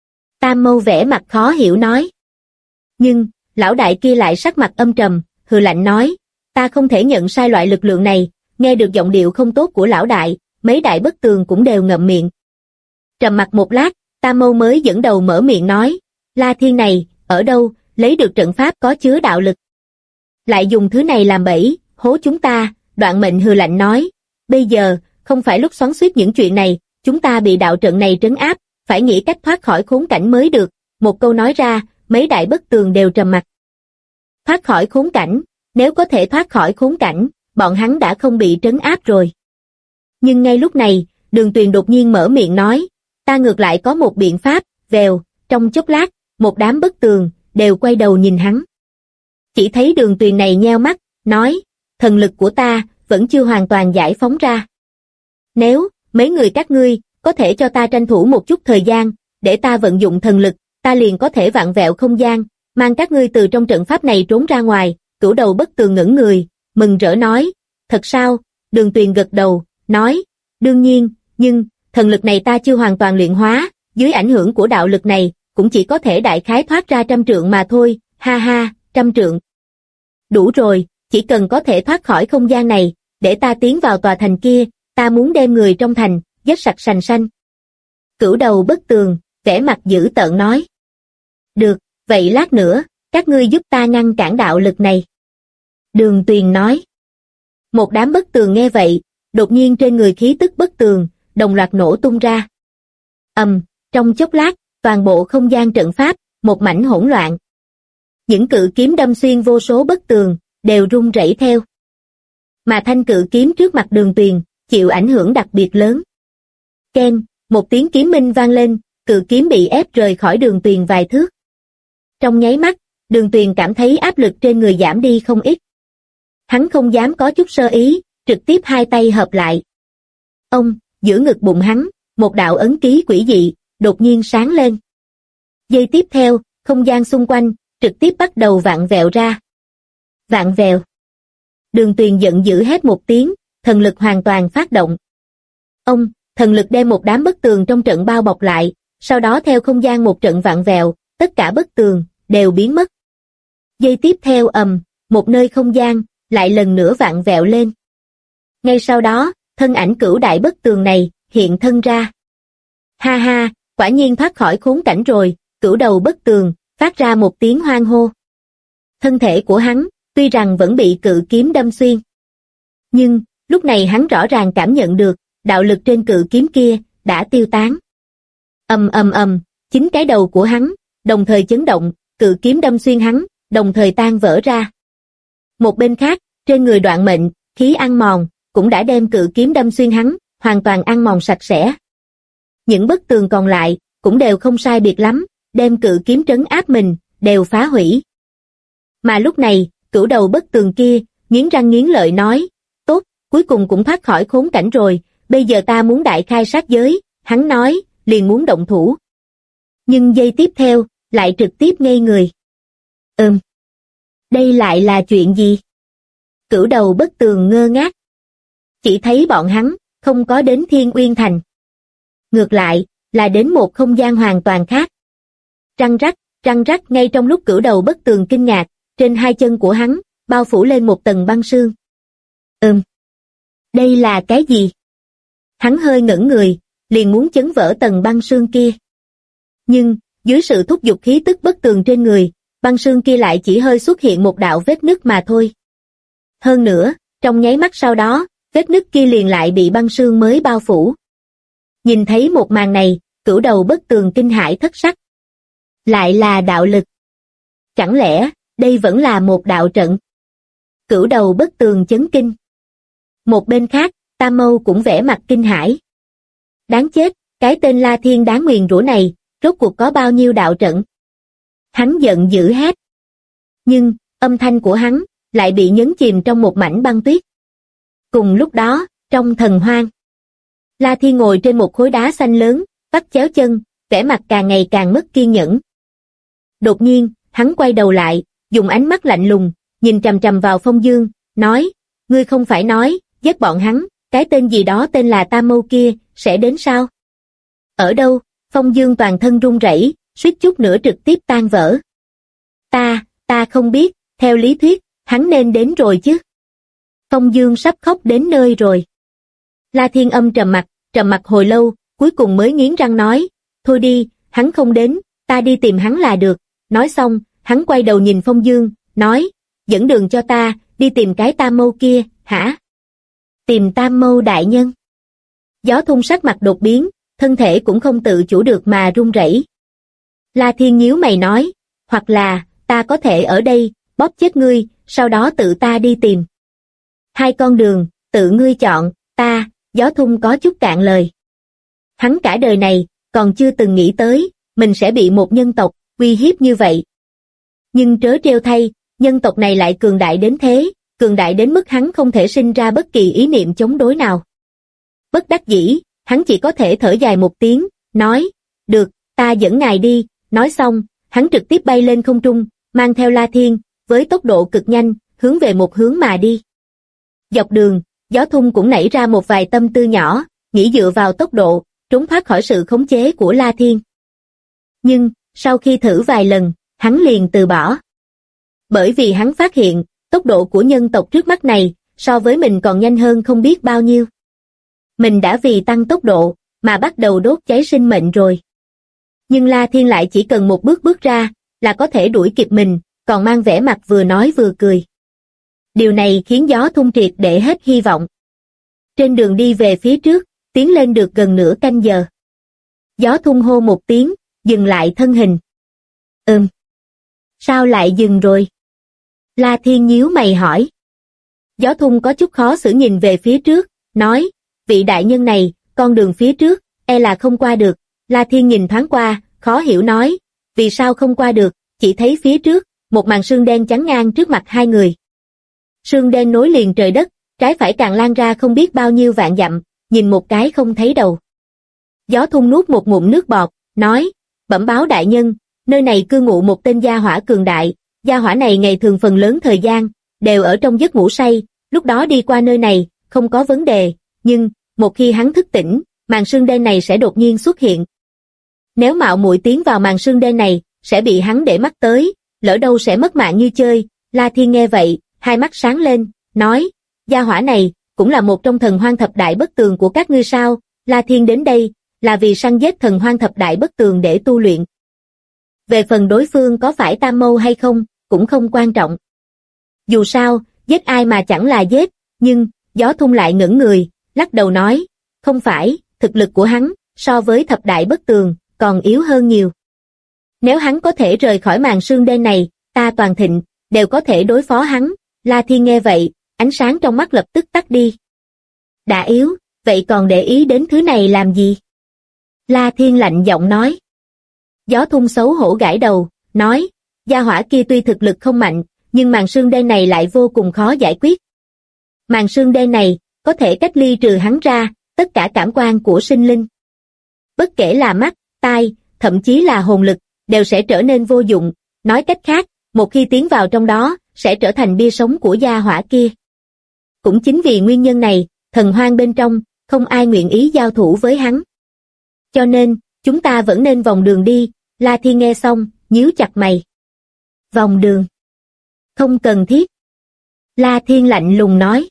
Tam Mâu vẻ mặt khó hiểu nói. Nhưng, lão đại kia lại sắc mặt âm trầm, hừ lạnh nói, ta không thể nhận sai loại lực lượng này, nghe được giọng điệu không tốt của lão đại, mấy đại bất tường cũng đều ngậm miệng. Trầm mặc một lát, Tam Mâu mới dẫn đầu mở miệng nói, La Thiên này, ở đâu, lấy được trận pháp có chứa đạo lực. Lại dùng thứ này làm bẫy, hố chúng ta, Đoạn Mệnh hừ lạnh nói, bây giờ, không phải lúc xoắn xuýt những chuyện này, chúng ta bị đạo trận này trấn áp, phải nghĩ cách thoát khỏi khốn cảnh mới được, một câu nói ra, mấy đại bất tường đều trầm mặc. Thoát khỏi khốn cảnh, nếu có thể thoát khỏi khốn cảnh, bọn hắn đã không bị trấn áp rồi. Nhưng ngay lúc này, Đường Tuyền đột nhiên mở miệng nói, ta ngược lại có một biện pháp, vèo, trong chốc lát, một đám bất tường, đều quay đầu nhìn hắn. Chỉ thấy Đường Tuyền này nheo mắt, nói, thần lực của ta, vẫn chưa hoàn toàn giải phóng ra. Nếu, mấy người các ngươi, có thể cho ta tranh thủ một chút thời gian, để ta vận dụng thần lực, ta liền có thể vặn vẹo không gian, mang các ngươi từ trong trận pháp này trốn ra ngoài. Cửu Đầu Bất Tường ngẩng người, mừng rỡ nói, thật sao? Đường Tuyền gật đầu, nói, đương nhiên, nhưng, thần lực này ta chưa hoàn toàn luyện hóa, dưới ảnh hưởng của đạo lực này, cũng chỉ có thể đại khái thoát ra 100 trượng mà thôi, ha ha, 100 trượng. Đủ rồi, chỉ cần có thể thoát khỏi không gian này, để ta tiến vào tòa thành kia, ta muốn đem người trong thành, giết sạch sành sanh. Cửu Đầu Bất Tường, vẻ mặt dữ tợn nói. Được, vậy lát nữa, các ngươi giúp ta ngăn cản đạo lực này. Đường Tuyền nói. Một đám bất tường nghe vậy, đột nhiên trên người khí tức bất tường, đồng loạt nổ tung ra. Trong chốc lát, toàn bộ không gian trận pháp, một mảnh hỗn loạn. Những cự kiếm đâm xuyên vô số bất tường, đều rung rẩy theo. Mà thanh cự kiếm trước mặt Đường Tuyền, chịu ảnh hưởng đặc biệt lớn. Keng, một tiếng kiếm minh vang lên, cự kiếm bị ép rời khỏi Đường Tuyền vài thước. Trong nháy mắt, Đường Tuyền cảm thấy áp lực trên người giảm đi không ít. Hắn không dám có chút sơ ý, trực tiếp hai tay hợp lại. Giữa ngực bụng hắn, một đạo ấn ký quỷ dị, đột nhiên sáng lên. Giây tiếp theo, không gian xung quanh, trực tiếp bắt đầu vặn vẹo ra. Vặn vẹo. Đường Tuyền giận dữ hét một tiếng, thần lực hoàn toàn phát động. Thần lực đem một đám bất tường trong trận bao bọc lại, sau đó theo không gian một trận vặn vẹo, tất cả bất tường, đều biến mất. Giây tiếp theo một nơi không gian, lại lần nữa vặn vẹo lên. Ngay sau đó, thân ảnh Cửu Đại Bất Tường này, hiện thân ra. Ha ha, quả nhiên thoát khỏi khốn cảnh rồi, Cửu Đầu Bất Tường, phát ra một tiếng hoan hô. Thân thể của hắn, tuy rằng vẫn bị cự kiếm đâm xuyên. Nhưng, lúc này hắn rõ ràng cảm nhận được, đạo lực trên cự kiếm kia, đã tiêu tán. Chính cái đầu của hắn, đồng thời chấn động, cự kiếm đâm xuyên hắn, đồng thời tan vỡ ra. Một bên khác, trên người Đoạn Mệnh, khí ăn mòn, cũng đã đem cự kiếm đâm xuyên hắn, hoàn toàn ăn mòn sạch sẽ. Những bức tường còn lại, cũng đều không sai biệt lắm, đem cự kiếm trấn áp mình, đều phá hủy. Mà lúc này, Cửu Đầu Bất Tường kia, nghiến răng nghiến lợi nói, tốt, cuối cùng cũng thoát khỏi khốn cảnh rồi, bây giờ ta muốn đại khai sát giới, hắn nói, liền muốn động thủ. Nhưng giây tiếp theo, lại trực tiếp ngây người. Đây lại là chuyện gì? Cửu Đầu Bất Tường ngơ ngác. Chỉ thấy bọn hắn, không có đến Thiên Uyên Thành. Ngược lại, là đến một không gian hoàn toàn khác. Răng rắc ngay trong lúc Cửu Đầu Bất Tường kinh ngạc, trên hai chân của hắn, bao phủ lên một tầng băng sương. Đây là cái gì? Hắn hơi ngẩn người, liền muốn chấn vỡ tầng băng sương kia. Nhưng, dưới sự thúc giục khí tức bất tường trên người, băng sương kia lại chỉ hơi xuất hiện một đạo vết nứt mà thôi. Hơn nữa, trong nháy mắt sau đó, vết nứt kia liền lại bị băng sương mới bao phủ. Nhìn thấy một màn này, Cửu Đầu Bất Tường kinh hãi thất sắc. Lại là đạo lực. Chẳng lẽ, đây vẫn là một đạo trận? Cửu Đầu Bất Tường chấn kinh. Một bên khác, Tam Mâu cũng vẻ mặt kinh hãi. Đáng chết, cái tên La Thiên đáng nguyền rủa này, rốt cuộc có bao nhiêu đạo trận? Hắn giận dữ hét. Nhưng, âm thanh của hắn, lại bị nhấn chìm trong một mảnh băng tuyết. Cùng lúc đó, trong thần hoang, La Thiên ngồi trên một khối đá xanh lớn, vắt chéo chân, vẻ mặt càng ngày càng mất kiên nhẫn. Đột nhiên, hắn quay đầu lại, dùng ánh mắt lạnh lùng, nhìn chằm chằm vào Phong Dương, nói, ngươi không phải nói, giết bọn hắn, cái tên gì đó tên là Tam Mâu kia, sẽ đến sao? Ở đâu? Phong Dương toàn thân run rẩy, suýt chút nữa trực tiếp tan vỡ. Ta không biết, theo lý thuyết, hắn nên đến rồi chứ. Phong Dương sắp khóc đến nơi rồi. La Thiên Âm trầm mặc hồi lâu, cuối cùng mới nghiến răng nói, thôi đi, hắn không đến, ta đi tìm hắn là được. Nói xong, hắn quay đầu nhìn Phong Dương, nói, dẫn đường cho ta, đi tìm cái Tam Mâu kia, hả? Tìm Tam Mâu đại nhân. Gió Thung sắc mặt đột biến, thân thể cũng không tự chủ được mà run rẩy. La Thiên nhíu mày nói, hoặc là, ta có thể ở đây, bóp chết ngươi, sau đó tự ta đi tìm. Hai con đường, tự ngươi chọn, Gió Thung có chút cạn lời. Hắn cả đời này, còn chưa từng nghĩ tới, mình sẽ bị một nhân tộc, uy hiếp như vậy. Nhưng trớ trêu thay, nhân tộc này lại cường đại đến thế, cường đại đến mức hắn không thể sinh ra bất kỳ ý niệm chống đối nào. Bất đắc dĩ, hắn chỉ có thể thở dài một tiếng, nói, được, ta dẫn ngài đi, nói xong, hắn trực tiếp bay lên không trung, mang theo La Thiên, với tốc độ cực nhanh, hướng về một hướng mà đi. Dọc đường, Gió Thung cũng nảy ra một vài tâm tư nhỏ, nghĩ dựa vào tốc độ, trốn thoát khỏi sự khống chế của La Thiên. Nhưng, sau khi thử vài lần, hắn liền từ bỏ. Bởi vì hắn phát hiện, tốc độ của nhân tộc trước mắt này, so với mình còn nhanh hơn không biết bao nhiêu. Mình đã vì tăng tốc độ, mà bắt đầu đốt cháy sinh mệnh rồi. Nhưng La Thiên lại chỉ cần một bước bước ra, là có thể đuổi kịp mình, còn mang vẻ mặt vừa nói vừa cười. Điều này khiến Gió Thung triệt để hết hy vọng. Trên đường đi về phía trước, tiến lên được gần nửa canh giờ. Gió Thung hô một tiếng, dừng lại thân hình. Sao lại dừng rồi? La Thiên nhíu mày hỏi. Gió Thung có chút khó xử nhìn về phía trước, nói, vị đại nhân này, con đường phía trước, e là không qua được. La Thiên nhìn thoáng qua, khó hiểu nói, vì sao không qua được, chỉ thấy phía trước, một màn sương đen chắn ngang trước mặt hai người. Sương đen nối liền trời đất, trái phải càng lan ra không biết bao nhiêu vạn dặm, nhìn một cái không thấy đầu. Gió Thung nuốt một ngụm nước bọt, nói, bẩm báo đại nhân, nơi này cư ngụ một tên gia hỏa cường đại, gia hỏa này ngày thường phần lớn thời gian, đều ở trong giấc ngủ say, lúc đó đi qua nơi này, không có vấn đề, nhưng, một khi hắn thức tỉnh, màn sương đen này sẽ đột nhiên xuất hiện. Nếu mạo muội tiến vào màn sương đen này, sẽ bị hắn để mắt tới, lỡ đâu sẽ mất mạng như chơi. La Thiên nghe vậy, hai mắt sáng lên, nói, gia hỏa này, cũng là một trong thần hoang thập đại bất tường của các ngươi sao? La Thiên đến đây, là vì săn giết thần hoang thập đại bất tường để tu luyện. Về phần đối phương có phải tam mâu hay không, cũng không quan trọng. Dù sao, giết ai mà chẳng là giết, nhưng, Gió Thung lại ngẩng người, lắc đầu nói, không phải, thực lực của hắn, so với thập đại bất tường, còn yếu hơn nhiều. Nếu hắn có thể rời khỏi màn sương đen này, ta toàn thịnh, đều có thể đối phó hắn. La Thiên nghe vậy, ánh sáng trong mắt lập tức tắt đi. Đã yếu, vậy còn để ý đến thứ này làm gì? La Thiên lạnh giọng nói. Gió Thung xấu hổ gãi đầu, nói, gia hỏa kia tuy thực lực không mạnh, nhưng màn sương đen này lại vô cùng khó giải quyết. Màn sương đen này, có thể cách ly trừ hắn ra, tất cả cảm quan của sinh linh. Bất kể là mắt, tai, thậm chí là hồn lực, đều sẽ trở nên vô dụng, nói cách khác, một khi tiến vào trong đó, sẽ trở thành bia sống của gia hỏa kia. Cũng chính vì nguyên nhân này, thần hoang bên trong, không ai nguyện ý giao thủ với hắn. Cho nên, chúng ta vẫn nên vòng đường đi. La Thiên nghe xong, nhíu chặt mày. Vòng đường? Không cần thiết. La Thiên lạnh lùng nói.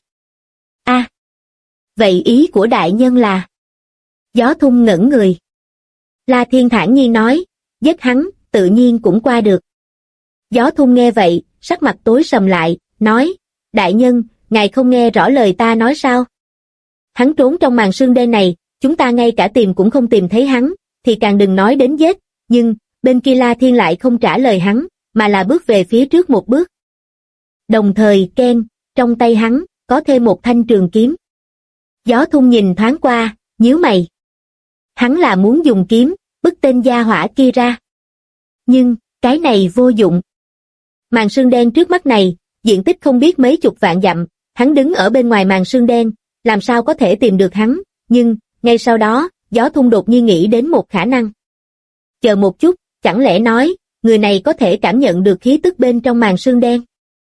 Vậy ý của đại nhân là? Gió Thung ngẩn người. La Thiên thản nhiên nói, giết hắn, tự nhiên cũng qua được. Gió Thung nghe vậy, sắc mặt tối sầm lại, nói, đại nhân, ngài không nghe rõ lời ta nói sao? Hắn trốn trong màn sương đen này, chúng ta ngay cả tìm cũng không tìm thấy hắn, thì càng đừng nói đến giết, nhưng, bên kia La Thiên lại không trả lời hắn, mà là bước về phía trước một bước. Đồng thời, keng, trong tay hắn, có thêm một thanh trường kiếm. Gió Thung nhìn thoáng qua, nhíu mày. Hắn là muốn dùng kiếm, bức tên gia hỏa kia ra. Nhưng, cái này vô dụng. Màn sương đen trước mắt này, diện tích không biết mấy chục vạn dặm, hắn đứng ở bên ngoài màn sương đen, làm sao có thể tìm được hắn, nhưng, ngay sau đó, Gió Thung đột nhiên nghĩ đến một khả năng. Chờ một chút, chẳng lẽ nói, người này có thể cảm nhận được khí tức bên trong màn sương đen?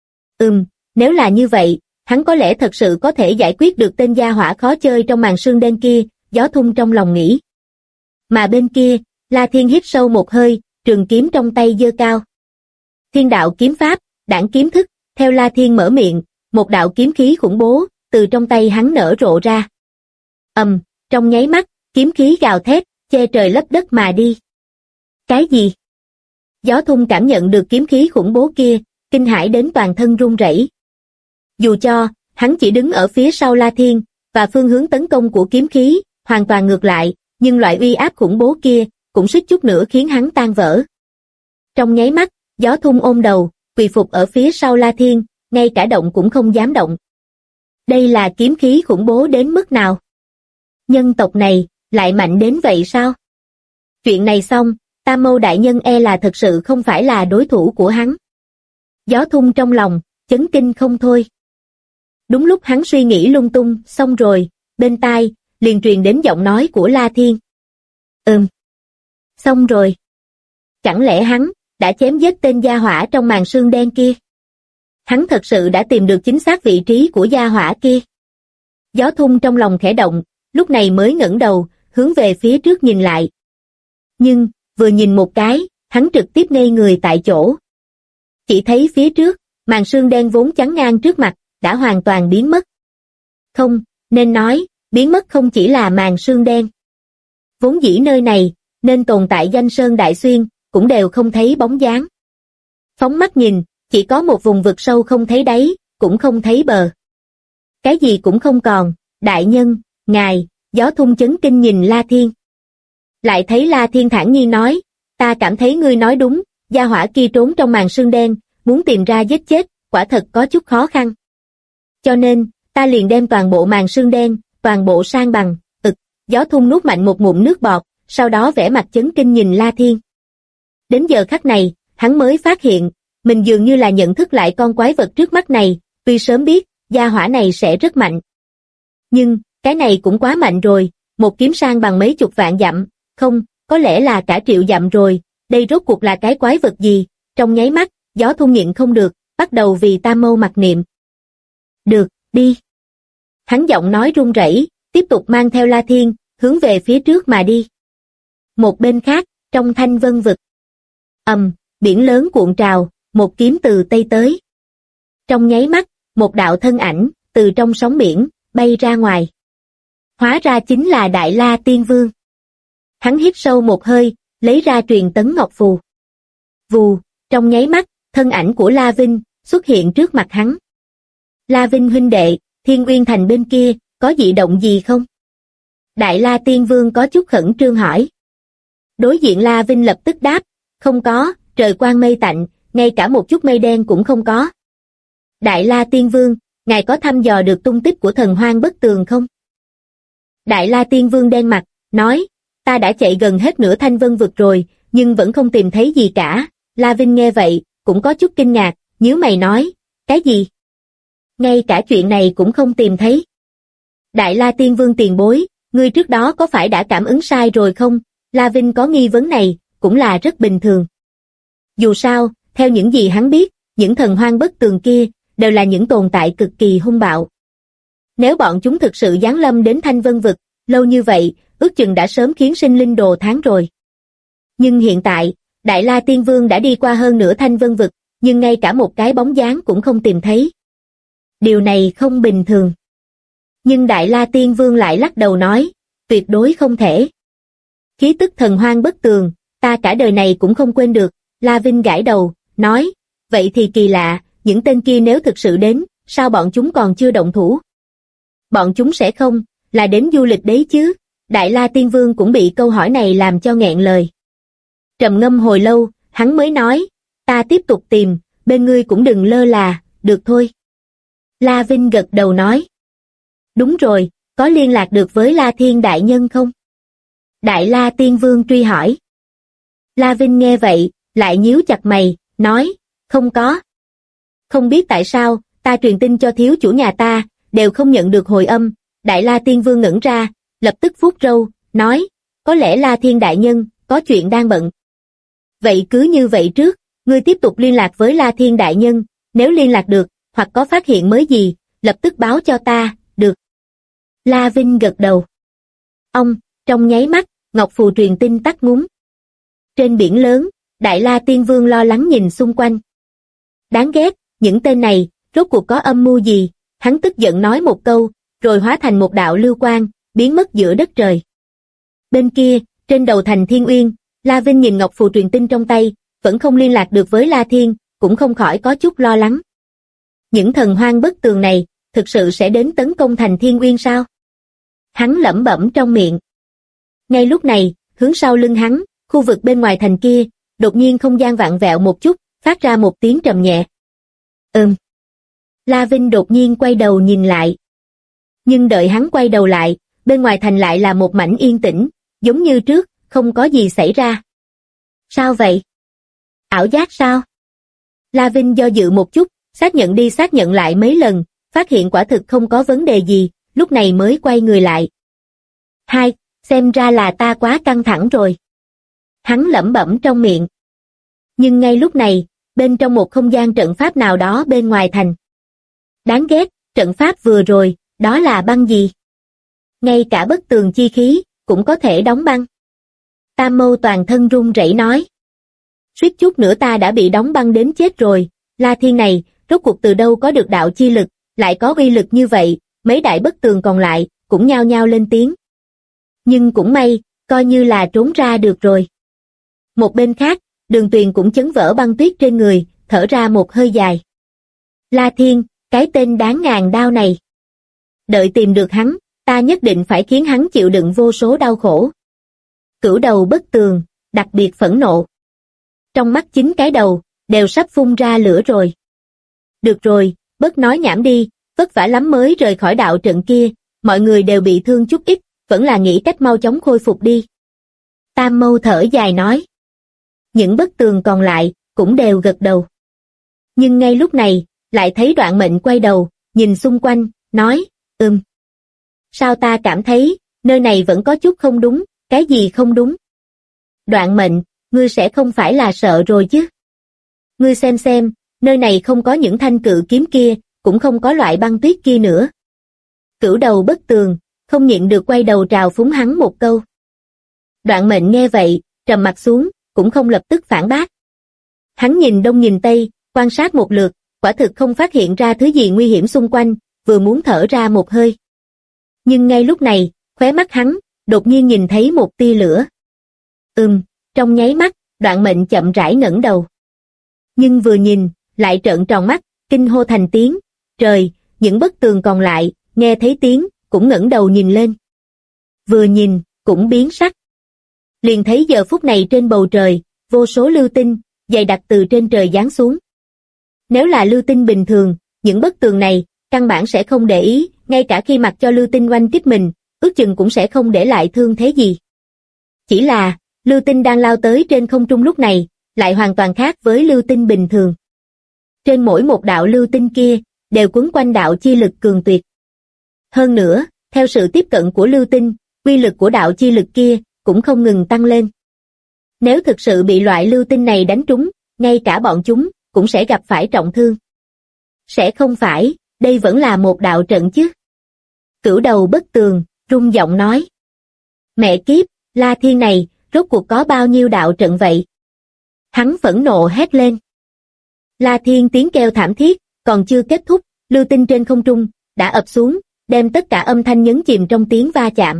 Nếu là như vậy, hắn có lẽ thật sự có thể giải quyết được tên gia hỏa khó chơi trong màn sương đen kia, Gió Thung trong lòng nghĩ. Mà bên kia, La Thiên hít sâu một hơi, trường kiếm trong tay giơ cao. Thiên đạo kiếm pháp, đãng kiếm thức, theo La Thiên mở miệng, một đạo kiếm khí khủng bố, từ trong tay hắn nở rộ ra. Trong nháy mắt, kiếm khí gào thét, che trời lấp đất mà đi. Cái gì? Gió Thung cảm nhận được kiếm khí khủng bố kia, kinh hãi đến toàn thân run rẩy. Dù cho, hắn chỉ đứng ở phía sau La Thiên, và phương hướng tấn công của kiếm khí, hoàn toàn ngược lại, nhưng loại uy áp khủng bố kia, cũng suýt chút nữa khiến hắn tan vỡ. Trong nháy mắt, Gió Thung ôm đầu, quỳ phục ở phía sau La Thiên, ngay cả động cũng không dám động. Đây là kiếm khí khủng bố đến mức nào? Nhân tộc này, lại mạnh đến vậy sao? Chuyện này xong, Tam Mâu đại nhân e là thật sự không phải là đối thủ của hắn. Gió Thung trong lòng, chấn kinh không thôi. Đúng lúc hắn suy nghĩ lung tung, xong rồi, bên tai, liền truyền đến giọng nói của La Thiên. Xong rồi. Chẳng lẽ hắn đã chém giết tên gia hỏa trong màn sương đen kia? Hắn thật sự đã tìm được chính xác vị trí của gia hỏa kia. Gió Thung trong lòng khẽ động, lúc này mới ngẩng đầu, hướng về phía trước nhìn lại. Nhưng, vừa nhìn một cái, hắn trực tiếp ngây người tại chỗ. Chỉ thấy phía trước, màn sương đen vốn chắn ngang trước mặt, đã hoàn toàn biến mất. Không, nên nói, biến mất không chỉ là màn sương đen. Vốn dĩ nơi này, nên tồn tại danh sơn đại xuyên, cũng đều không thấy bóng dáng. Phóng mắt nhìn, chỉ có một vùng vực sâu không thấy đáy, cũng không thấy bờ. Cái gì cũng không còn, đại nhân, ngài, Gió Thung chấn kinh nhìn La Thiên. Lại thấy La Thiên thản nhiên nói, ta cảm thấy ngươi nói đúng, gia hỏa kia trốn trong màn sương đen, muốn tìm ra giết chết, quả thật có chút khó khăn. Cho nên, ta liền đem toàn bộ màn sương đen, toàn bộ san bằng, Gió Thung nuốt mạnh một ngụm nước bọt, sau đó vẻ mặt chấn kinh nhìn La Thiên. Đến giờ khắc này, hắn mới phát hiện, mình dường như là nhận thức lại con quái vật trước mắt này, tuy sớm biết, gia hỏa này sẽ rất mạnh. Nhưng, cái này cũng quá mạnh rồi, một kiếm sang bằng mấy chục vạn dặm, không, có lẽ là cả triệu dặm rồi, đây rốt cuộc là cái quái vật gì, trong nháy mắt, Gió Thung nhịn không được, bắt đầu vì Tam Mâu mặc niệm. Được, đi. Hắn giọng nói run rẩy, tiếp tục mang theo La Thiên, hướng về phía trước mà đi. Một bên khác, trong Thanh Vân vực. Biển lớn cuộn trào, một kiếm từ Tây tới. Trong nháy mắt, một đạo thân ảnh, từ trong sóng biển, bay ra ngoài. Hóa ra chính là Đại La Tiên Vương. Hắn hít sâu một hơi, lấy ra truyền tấn ngọc phù. Vù, trong nháy mắt, thân ảnh của La Vinh, xuất hiện trước mặt hắn. La Vinh huynh đệ, Thiên Uyên Thành bên kia, có dị động gì không? Đại La Tiên Vương có chút khẩn trương hỏi. Đối diện La Vinh lập tức đáp, không có, trời quang mây tạnh, ngay cả một chút mây đen cũng không có. Đại La Tiên Vương, ngài có thăm dò được tung tích của thần hoang bất tường không? Đại La Tiên Vương đen mặt, nói, ta đã chạy gần hết nửa Thanh Vân vực rồi, nhưng vẫn không tìm thấy gì cả. La Vinh nghe vậy, cũng có chút kinh ngạc, nhíu mày nói, cái gì? Ngay cả chuyện này cũng không tìm thấy. Đại La Tiên Vương tiền bối, ngươi trước đó có phải đã cảm ứng sai rồi không? La Vinh có nghi vấn này, cũng là rất bình thường. Dù sao, theo những gì hắn biết, những thần hoang bất tường kia, đều là những tồn tại cực kỳ hung bạo. Nếu bọn chúng thực sự giáng lâm đến Thanh Vân vực, lâu như vậy, ước chừng đã sớm khiến sinh linh đồ tháng rồi. Nhưng hiện tại, Đại La Tiên Vương đã đi qua hơn nửa Thanh Vân vực, nhưng ngay cả một cái bóng dáng cũng không tìm thấy. Điều này không bình thường. Nhưng Đại La Tiên Vương lại lắc đầu nói, tuyệt đối không thể. Khí tức thần hoang bất tường, ta cả đời này cũng không quên được. La Vinh gãi đầu, nói, vậy thì kỳ lạ, những tên kia nếu thực sự đến, sao bọn chúng còn chưa động thủ? Bọn chúng sẽ không, là đến du lịch đấy chứ. Đại La Tiên Vương cũng bị câu hỏi này làm cho nghẹn lời. Trầm ngâm hồi lâu, hắn mới nói, ta tiếp tục tìm, bên ngươi cũng đừng lơ là, được thôi. La Vinh gật đầu nói, đúng rồi, có liên lạc được với La Thiên Đại Nhân không? Đại La Tiên Vương truy hỏi. La Vinh nghe vậy, lại nhíu chặt mày, nói, không có. Không biết tại sao, ta truyền tin cho thiếu chủ nhà ta, đều không nhận được hồi âm. Đại La Tiên Vương ngẩn ra, lập tức vuốt râu, nói, có lẽ La Thiên Đại Nhân, có chuyện đang bận. Vậy cứ như vậy trước, ngươi tiếp tục liên lạc với La Thiên Đại Nhân, nếu liên lạc được, hoặc có phát hiện mới gì, lập tức báo cho ta, được. La Vinh gật đầu. Trong nháy mắt, ngọc phù truyền tin tắt ngúm. Trên biển lớn, Đại La Tiên Vương lo lắng nhìn xung quanh. Đáng ghét, những tên này, rốt cuộc có âm mưu gì? Hắn tức giận nói một câu, rồi hóa thành một đạo lưu quang, biến mất giữa đất trời. Bên kia, trên đầu thành Thiên Uyên, La Vinh nhìn ngọc phù truyền tin trong tay, vẫn không liên lạc được với La Thiên, cũng không khỏi có chút lo lắng. Những thần hoang bất tường này, thực sự sẽ đến tấn công thành Thiên Uyên sao? Hắn lẩm bẩm trong miệng. Ngay lúc này, hướng sau lưng hắn, khu vực bên ngoài thành kia, đột nhiên không gian vặn vẹo một chút, phát ra một tiếng trầm nhẹ. La Vinh đột nhiên quay đầu nhìn lại. Nhưng đợi hắn quay đầu lại, bên ngoài thành lại là một mảnh yên tĩnh, giống như trước, không có gì xảy ra. Sao vậy? Ảo giác sao? La Vinh do dự một chút, xác nhận đi xác nhận lại mấy lần, phát hiện quả thực không có vấn đề gì, lúc này mới quay người lại. Hai, xem ra là ta quá căng thẳng rồi. Hắn lẩm bẩm trong miệng. Nhưng ngay lúc này, bên trong một không gian trận pháp nào đó bên ngoài thành. Đáng ghét, trận pháp vừa rồi, đó là băng gì? Ngay cả bức tường chi khí, cũng có thể đóng băng. Tam Mâu toàn thân run rẩy nói. Suýt chút nữa ta đã bị đóng băng đến chết rồi, La Thiên này, rốt cuộc từ đâu có được đạo chi lực, lại có uy lực như vậy, mấy đại bức tường còn lại, cũng nhao nhao lên tiếng. Nhưng cũng may, coi như là trốn ra được rồi. Một bên khác, Đường Tuyền cũng chấn vỡ băng tuyết trên người, thở ra một hơi dài. La Thiên, cái tên đáng ngàn đao này. Đợi tìm được hắn, ta nhất định phải khiến hắn chịu đựng vô số đau khổ. Cửu đầu bất tường, đặc biệt phẫn nộ. Trong mắt chính cái đầu, đều sắp phun ra lửa rồi. Được rồi, bớt nói nhảm đi, vất vả lắm mới rời khỏi đạo trận kia, mọi người đều bị thương chút ít, vẫn là nghĩ cách mau chóng khôi phục đi. Tam Mâu thở dài nói. Những bức tường còn lại, cũng đều gật đầu. Nhưng ngay lúc này, lại thấy Đoạn Mệnh quay đầu, nhìn xung quanh, nói, Sao ta cảm thấy, nơi này vẫn có chút không đúng, cái gì không đúng? Đoạn Mệnh, ngươi sẽ không phải là sợ rồi chứ? Ngươi xem, nơi này không có những thanh cự kiếm kia, cũng không có loại băng tuyết kia nữa. Cửu đầu bất tường, không nhịn được quay đầu trào phúng hắn một câu. Đoạn Mệnh nghe vậy, trầm mặt xuống, cũng không lập tức phản bác. Hắn nhìn đông nhìn tây, quan sát một lượt, quả thực không phát hiện ra thứ gì nguy hiểm xung quanh, vừa muốn thở ra một hơi. Nhưng ngay lúc này, khóe mắt hắn, đột nhiên nhìn thấy một tia lửa. Trong nháy mắt, Đoạn Mệnh chậm rãi ngẩng đầu. Nhưng vừa nhìn, lại trợn tròn mắt, kinh hô thành tiếng. Trời, những bức tường còn lại, nghe thấy tiếng, cũng ngẩng đầu nhìn lên. Vừa nhìn, cũng biến sắc. Liền thấy giờ phút này trên bầu trời, vô số lưu tinh, dày đặc từ trên trời giáng xuống. Nếu là lưu tinh bình thường, những bức tường này, căn bản sẽ không để ý, ngay cả khi mặc cho lưu tinh oanh kích mình, ước chừng cũng sẽ không để lại thương thế gì. Chỉ là, lưu tinh đang lao tới trên không trung lúc này, lại hoàn toàn khác với lưu tinh bình thường. Trên mỗi một đạo lưu tinh kia, đều quấn quanh đạo chi lực cường tuyệt. Hơn nữa, theo sự tiếp cận của lưu tinh, uy lực của đạo chi lực kia, cũng không ngừng tăng lên. Nếu thực sự bị loại lưu tinh này đánh trúng, ngay cả bọn chúng, cũng sẽ gặp phải trọng thương. Sẽ không phải, đây vẫn là một đạo trận chứ. Cửu đầu bất tường, rung giọng nói. Mẹ kiếp, La Thiên này, rốt cuộc có bao nhiêu đạo trận vậy? Hắn phẫn nộ hét lên. La Thiên tiếng kêu thảm thiết, còn chưa kết thúc, lưu tinh trên không trung, đã ập xuống, đem tất cả âm thanh nhấn chìm trong tiếng va chạm.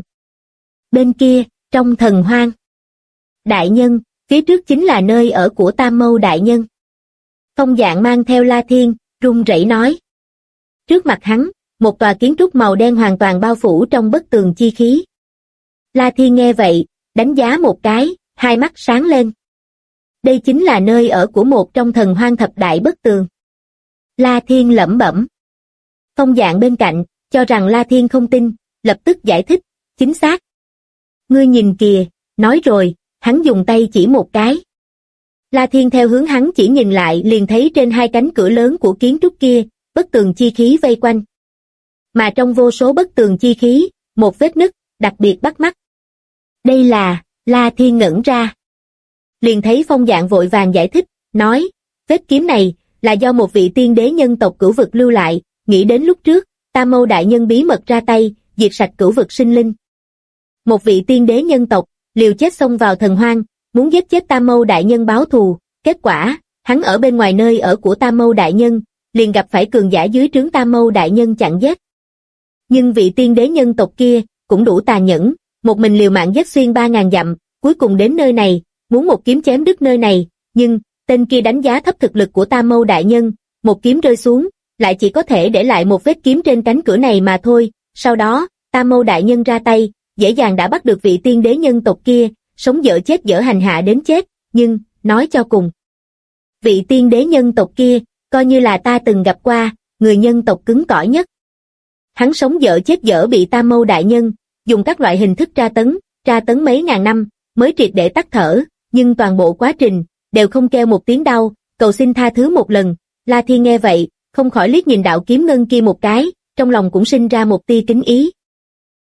Bên kia, trong thần hoang. Đại nhân, phía trước chính là nơi ở của Tam Mâu đại nhân. Phong Dạng mang theo La Thiên, run rẩy nói. Trước mặt hắn, một tòa kiến trúc màu đen hoàn toàn bao phủ trong bức tường chi khí. La Thiên nghe vậy, đánh giá một cái, hai mắt sáng lên. Đây chính là nơi ở của một trong thần hoang thập đại bức tường. La Thiên lẩm bẩm. Phong Dạng bên cạnh, cho rằng La Thiên không tin, lập tức giải thích, chính xác. Ngươi nhìn kìa, nói rồi, hắn dùng tay chỉ một cái. La Thiên theo hướng hắn chỉ nhìn lại liền thấy trên hai cánh cửa lớn của kiến trúc kia, bức tường chi khí vây quanh. Mà trong vô số bức tường chi khí, một vết nứt, đặc biệt bắt mắt. Đây là, La Thiên ngẩn ra. Liền thấy Phong Dạng vội vàng giải thích, nói, vết kiếm này, là do một vị tiên đế nhân tộc cửu vực lưu lại, nghĩ đến lúc trước, Tam Mâu đại nhân bí mật ra tay, diệt sạch cửu vực sinh linh. Một vị tiên đế nhân tộc, liều chết xông vào thần hoang, muốn giết chết Tam Mâu đại nhân báo thù, kết quả, hắn ở bên ngoài nơi ở của Tam Mâu đại nhân, liền gặp phải cường giả dưới trướng Tam Mâu đại nhân chặn giết. Nhưng vị tiên đế nhân tộc kia, cũng đủ tàn nhẫn, một mình liều mạng giết xuyên 3.000 dặm, cuối cùng đến nơi này, muốn một kiếm chém đứt nơi này, nhưng, tên kia đánh giá thấp thực lực của Tam Mâu đại nhân, một kiếm rơi xuống, lại chỉ có thể để lại một vết kiếm trên cánh cửa này mà thôi, sau đó, Tam Mâu đại nhân ra tay, dễ dàng đã bắt được vị tiên đế nhân tộc kia, sống dở chết dở hành hạ đến chết, nhưng, nói cho cùng. Vị tiên đế nhân tộc kia, coi như là ta từng gặp qua, người nhân tộc cứng cỏi nhất. Hắn sống dở chết dở bị Tam Mâu đại nhân, dùng các loại hình thức tra tấn mấy ngàn năm, mới triệt để tắt thở, nhưng toàn bộ quá trình, đều không kêu một tiếng đau, cầu xin tha thứ một lần. La Thiên nghe vậy, không khỏi liếc nhìn đạo kiếm ngân kia một cái, trong lòng cũng sinh ra một tia kính ý.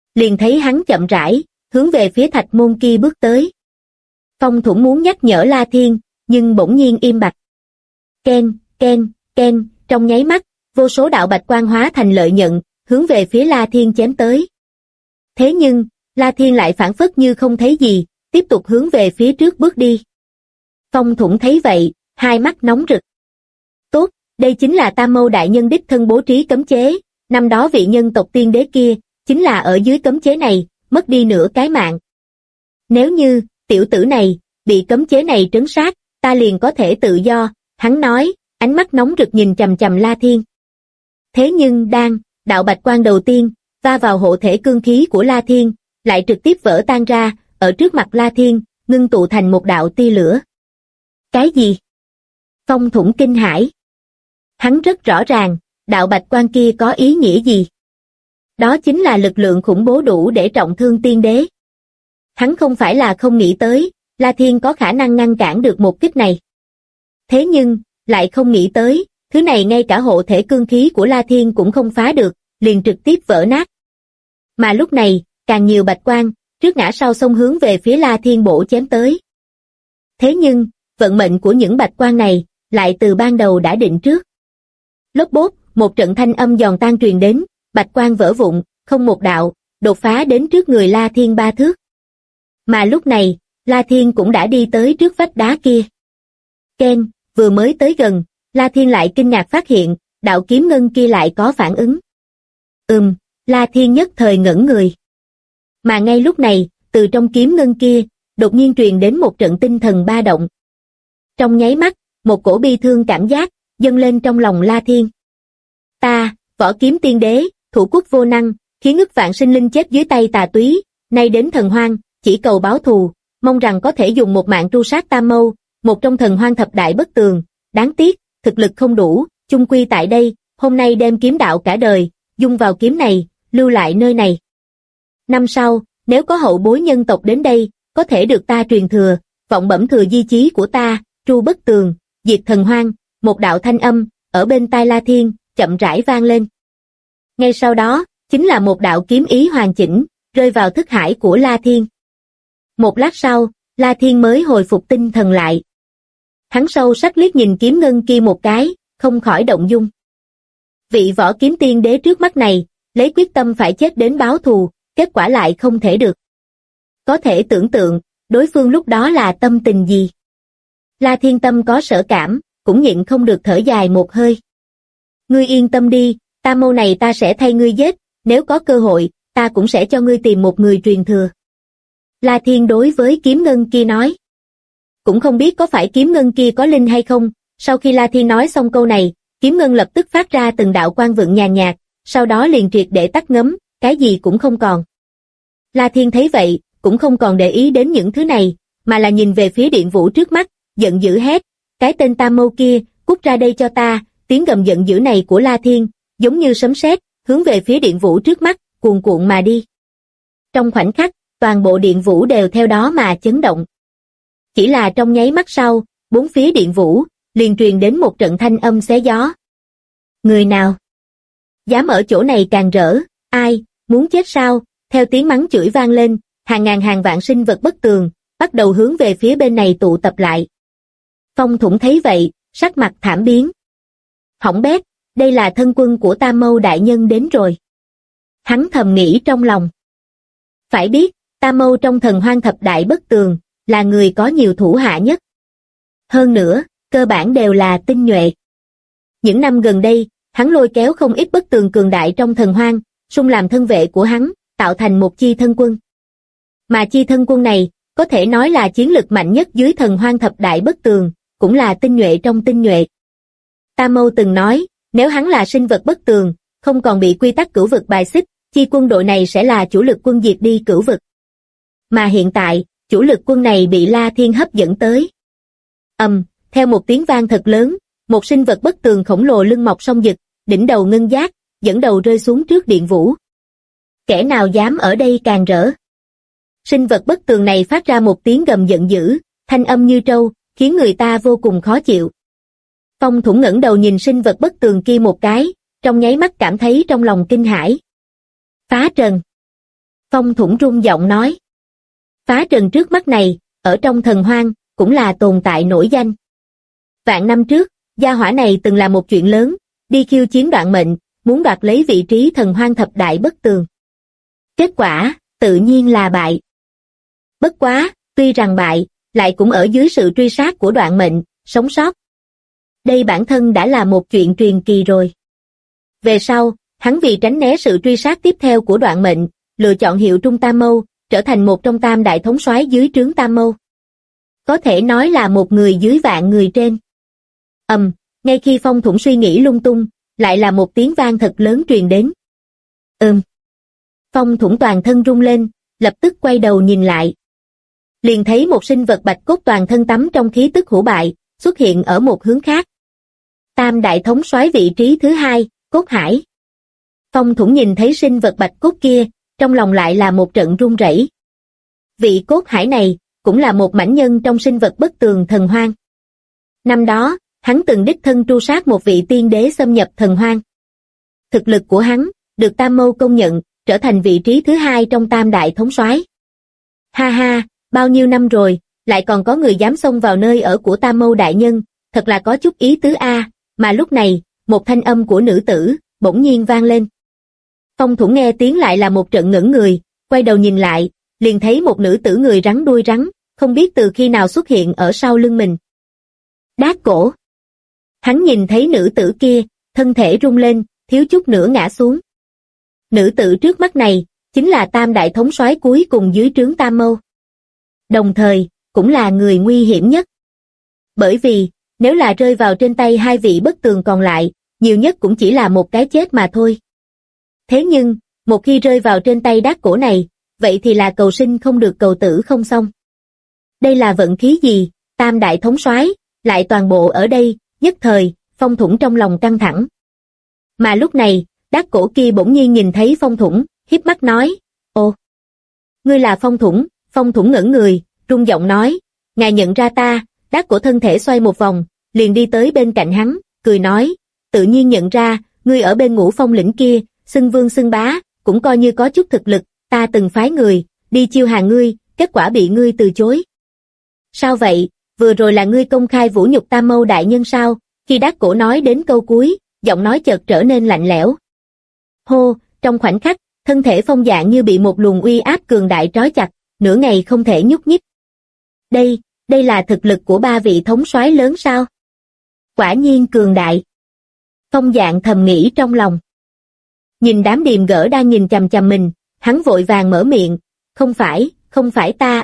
liền thấy hắn chậm rãi, hướng về phía thạch môn kia bước tới. Phong Thủng muốn nhắc nhở La Thiên, nhưng bỗng nhiên im bặt. Ken, ken, ken, trong nháy mắt, vô số đạo bạch quang hóa thành lợi nhận, hướng về phía La Thiên chém tới. Thế nhưng, La Thiên lại phảng phất như không thấy gì, tiếp tục hướng về phía trước bước đi. Phong Thủng thấy vậy, hai mắt nóng rực. Tốt, đây chính là Tam Mâu đại nhân đích thân bố trí cấm chế, năm đó vị nhân tộc tiên đế kia, chính là ở dưới cấm chế này, mất đi nửa cái mạng. Nếu như, tiểu tử này, bị cấm chế này trấn sát, ta liền có thể tự do, hắn nói, ánh mắt nóng rực nhìn chằm chằm La Thiên. Thế nhưng đạo bạch quang đầu tiên, va vào hộ thể cương khí của La Thiên, lại trực tiếp vỡ tan ra, ở trước mặt La Thiên, ngưng tụ thành một đạo tia lửa. Cái gì? Phong Thủng kinh hãi. Hắn rất rõ ràng, đạo bạch quang kia có ý nghĩa gì? Đó chính là lực lượng khủng bố đủ để trọng thương tiên đế. Hắn không phải là không nghĩ tới, La Thiên có khả năng ngăn cản được một kích này. Thế nhưng, lại không nghĩ tới, thứ này ngay cả hộ thể cương khí của La Thiên cũng không phá được, liền trực tiếp vỡ nát. Mà lúc này, càng nhiều bạch quang, trước ngã sau xông hướng về phía La Thiên bổ chém tới. Thế nhưng, vận mệnh của những bạch quang này, lại từ ban đầu đã định trước. Lốp bốp, một trận thanh âm giòn tan truyền đến, bạch quang vỡ vụn, không một đạo, đột phá đến trước người La Thiên 3 thước. Mà lúc này, La Thiên cũng đã đi tới trước vách đá kia. Ken, vừa mới tới gần, La Thiên lại kinh ngạc phát hiện, đạo kiếm ngân kia lại có phản ứng. La Thiên nhất thời ngẩn người. Mà ngay lúc này, từ trong kiếm ngân kia, đột nhiên truyền đến một trận tinh thần ba động. Trong nháy mắt, một cổ bi thương cảm giác, dâng lên trong lòng La Thiên. Ta, Võ Kiếm Tiên Đế, thủ quốc vô năng, khiến ức vạn sinh linh chết dưới tay tà túy, nay đến Thần Hoang, chỉ cầu báo thù, mong rằng có thể dùng một mạng tru sát Tam Mâu, một trong Thần Hoang thập đại bất tường, đáng tiếc, thực lực không đủ, chung quy tại đây, hôm nay đem kiếm đạo cả đời, dung vào kiếm này, lưu lại nơi này. Năm sau, nếu có hậu bối nhân tộc đến đây, có thể được ta truyền thừa, vọng bẩm thừa di chí của ta, tru bất tường, diệt Thần Hoang, một đạo thanh âm, ở bên tai La Thiên, chậm rãi vang lên. Ngay sau đó, chính là một đạo kiếm ý hoàn chỉnh, rơi vào thức hải của La Thiên. Một lát sau, La Thiên mới hồi phục tinh thần lại. Hắn sâu sắc liếc nhìn kiếm ngân kia một cái, không khỏi động dung. Vị Võ Kiếm Tiên Đế trước mắt này, lấy quyết tâm phải chết đến báo thù, kết quả lại không thể được. Có thể tưởng tượng, đối phương lúc đó là tâm tình gì. La Thiên tâm có sở cảm, cũng nhịn không được thở dài một hơi. Ngươi yên tâm đi, Tam Mâu này ta sẽ thay ngươi giết, nếu có cơ hội, ta cũng sẽ cho ngươi tìm một người truyền thừa. La Thiên đối với kiếm ngân kia nói. Cũng không biết có phải kiếm ngân kia có linh hay không, sau khi La Thiên nói xong câu này, kiếm ngân lập tức phát ra từng đạo quang vượng nhàn nhạt, sau đó liền triệt để tắt ngấm, cái gì cũng không còn. La Thiên thấy vậy, cũng không còn để ý đến những thứ này, mà là nhìn về phía Điện Vũ trước mắt, giận dữ hét, cái tên Tam Mâu kia, cút ra đây cho ta, tiếng gầm giận dữ này của La Thiên, giống như sấm sét, hướng về phía Điện Vũ trước mắt, cuồn cuộn mà đi. Trong khoảnh khắc, toàn bộ Điện Vũ đều theo đó mà chấn động. Chỉ là trong nháy mắt sau, bốn phía Điện Vũ, liền truyền đến một trận thanh âm xé gió. Người nào? Dám ở chỗ này càng rỡ, ai, muốn chết sao? Theo tiếng mắng chửi vang lên, hàng ngàn hàng vạn sinh vật bất tường, bắt đầu hướng về phía bên này tụ tập lại. Phong Thủng thấy vậy, sắc mặt thảm biến. Hỏng bét, đây là thân quân của Tam Mâu đại nhân đến rồi. Hắn thầm nghĩ trong lòng. Phải biết, Tam Mâu trong Thần Hoang thập đại bất tường, là người có nhiều thủ hạ nhất. Hơn nữa, cơ bản đều là tinh nhuệ. Những năm gần đây, hắn lôi kéo không ít bất tường cường đại trong Thần Hoang, xung làm thân vệ của hắn, tạo thành một chi thân quân. Mà chi thân quân này, có thể nói là chiến lực mạnh nhất dưới Thần Hoang thập đại bất tường, cũng là tinh nhuệ trong tinh nhuệ. Tam Mâu từng nói, nếu hắn là sinh vật bất tường, không còn bị quy tắc cửu vực bài xích, chi quân đội này sẽ là chủ lực quân diệt đi cửu vực. Mà hiện tại, chủ lực quân này bị La Thiên hấp dẫn tới. Theo một tiếng vang thật lớn, một sinh vật bất tường khổng lồ lưng mọc song dực, đỉnh đầu ngân giác, dẫn đầu rơi xuống trước Điện Vũ. Kẻ nào dám ở đây càng rỡ? Sinh vật bất tường này phát ra một tiếng gầm giận dữ, thanh âm như trâu, khiến người ta vô cùng khó chịu. Phong Thủng ngẩng đầu nhìn sinh vật bất tường kia một cái, trong nháy mắt cảm thấy trong lòng kinh hãi. Phá trần. Phong Thủng rung giọng nói. Phá trần trước mắt này, ở trong thần hoang, cũng là tồn tại nổi danh. Vạn năm trước, gia hỏa này từng là một chuyện lớn, đi khiêu chiến Đoạn Mệnh, muốn đoạt lấy vị trí thần hoang thập đại bất tường. Kết quả, tự nhiên là bại. Bất quá, tuy rằng bại, lại cũng ở dưới sự truy sát của Đoạn Mệnh, sống sót. Đây bản thân đã là một chuyện truyền kỳ rồi. Về sau, hắn vì tránh né sự truy sát tiếp theo của Đoạn Mệnh, lựa chọn hiệu Trung Tam Mâu, trở thành một trong tam đại thống soái dưới trướng Tam Mâu. Có thể nói là một người dưới vạn người trên. Ngay khi Phong Thủng suy nghĩ lung tung, lại là một tiếng vang thật lớn truyền đến. Phong Thủng toàn thân rung lên, lập tức quay đầu nhìn lại. Liền thấy một sinh vật bạch cốt toàn thân tắm trong khí tức hủ bại, xuất hiện ở một hướng khác. Tam đại thống soái vị trí thứ hai, Cốt Hải. Phong Thủng nhìn thấy sinh vật bạch cốt kia, trong lòng lại là một trận run rẩy. Vị Cốt Hải này, cũng là một mãnh nhân trong sinh vật bất tường thần hoang. Năm đó, hắn từng đích thân tru sát một vị tiên đế xâm nhập thần hoang. Thực lực của hắn, được Tam Mâu công nhận, trở thành vị trí thứ hai trong tam đại thống soái. Ha ha, bao nhiêu năm rồi, lại còn có người dám xông vào nơi ở của Tam Mâu đại nhân, thật là có chút ý tứ a. Mà lúc này, một thanh âm của nữ tử, bỗng nhiên vang lên. Phong Thủng nghe tiếng lại là một trận ngẩn người, quay đầu nhìn lại, liền thấy một nữ tử người rắn đuôi rắn, không biết từ khi nào xuất hiện ở sau lưng mình. Đát Cổ. Hắn nhìn thấy nữ tử kia, thân thể rung lên, thiếu chút nữa ngã xuống. Nữ tử trước mắt này, chính là tam đại thống soái cuối cùng dưới trướng Tam Mâu. Đồng thời, cũng là người nguy hiểm nhất. Bởi vì, nếu là rơi vào trên tay hai vị bất tường còn lại, nhiều nhất cũng chỉ là một cái chết mà thôi. Thế nhưng, một khi rơi vào trên tay Đát Cổ này, vậy thì là cầu sinh không được cầu tử không xong. Đây là vận khí gì, tam đại thống soái lại toàn bộ ở đây, nhất thời, Phong Thủng trong lòng căng thẳng. Mà lúc này, Đát Cổ kia bỗng nhiên nhìn thấy Phong Thủng, híp mắt nói, ồ, ngươi là Phong Thủng. Phong Thủng ngẩn người, rung giọng nói, ngài nhận ra ta. Đát Cổ thân thể xoay một vòng, liền đi tới bên cạnh hắn, cười nói, tự nhiên nhận ra, ngươi ở bên Ngũ Phong lĩnh kia, xưng vương xưng bá, cũng coi như có chút thực lực, ta từng phái người, đi chiêu hàng ngươi, kết quả bị ngươi từ chối. Sao vậy, vừa rồi là ngươi công khai vũ nhục Tam Mâu đại nhân sao? Khi Đát Cổ nói đến câu cuối, giọng nói chợt trở nên lạnh lẽo. Hô, trong khoảnh khắc, thân thể Phong Dạng như bị một luồng uy áp cường đại trói chặt, nửa ngày không thể nhúc nhích. Đây là thực lực của ba vị thống soái lớn sao? Quả nhiên cường đại. Phong Dạng thầm nghĩ trong lòng. Nhìn đám điềm gỡ đang nhìn chằm chằm mình, hắn vội vàng mở miệng, không phải ta.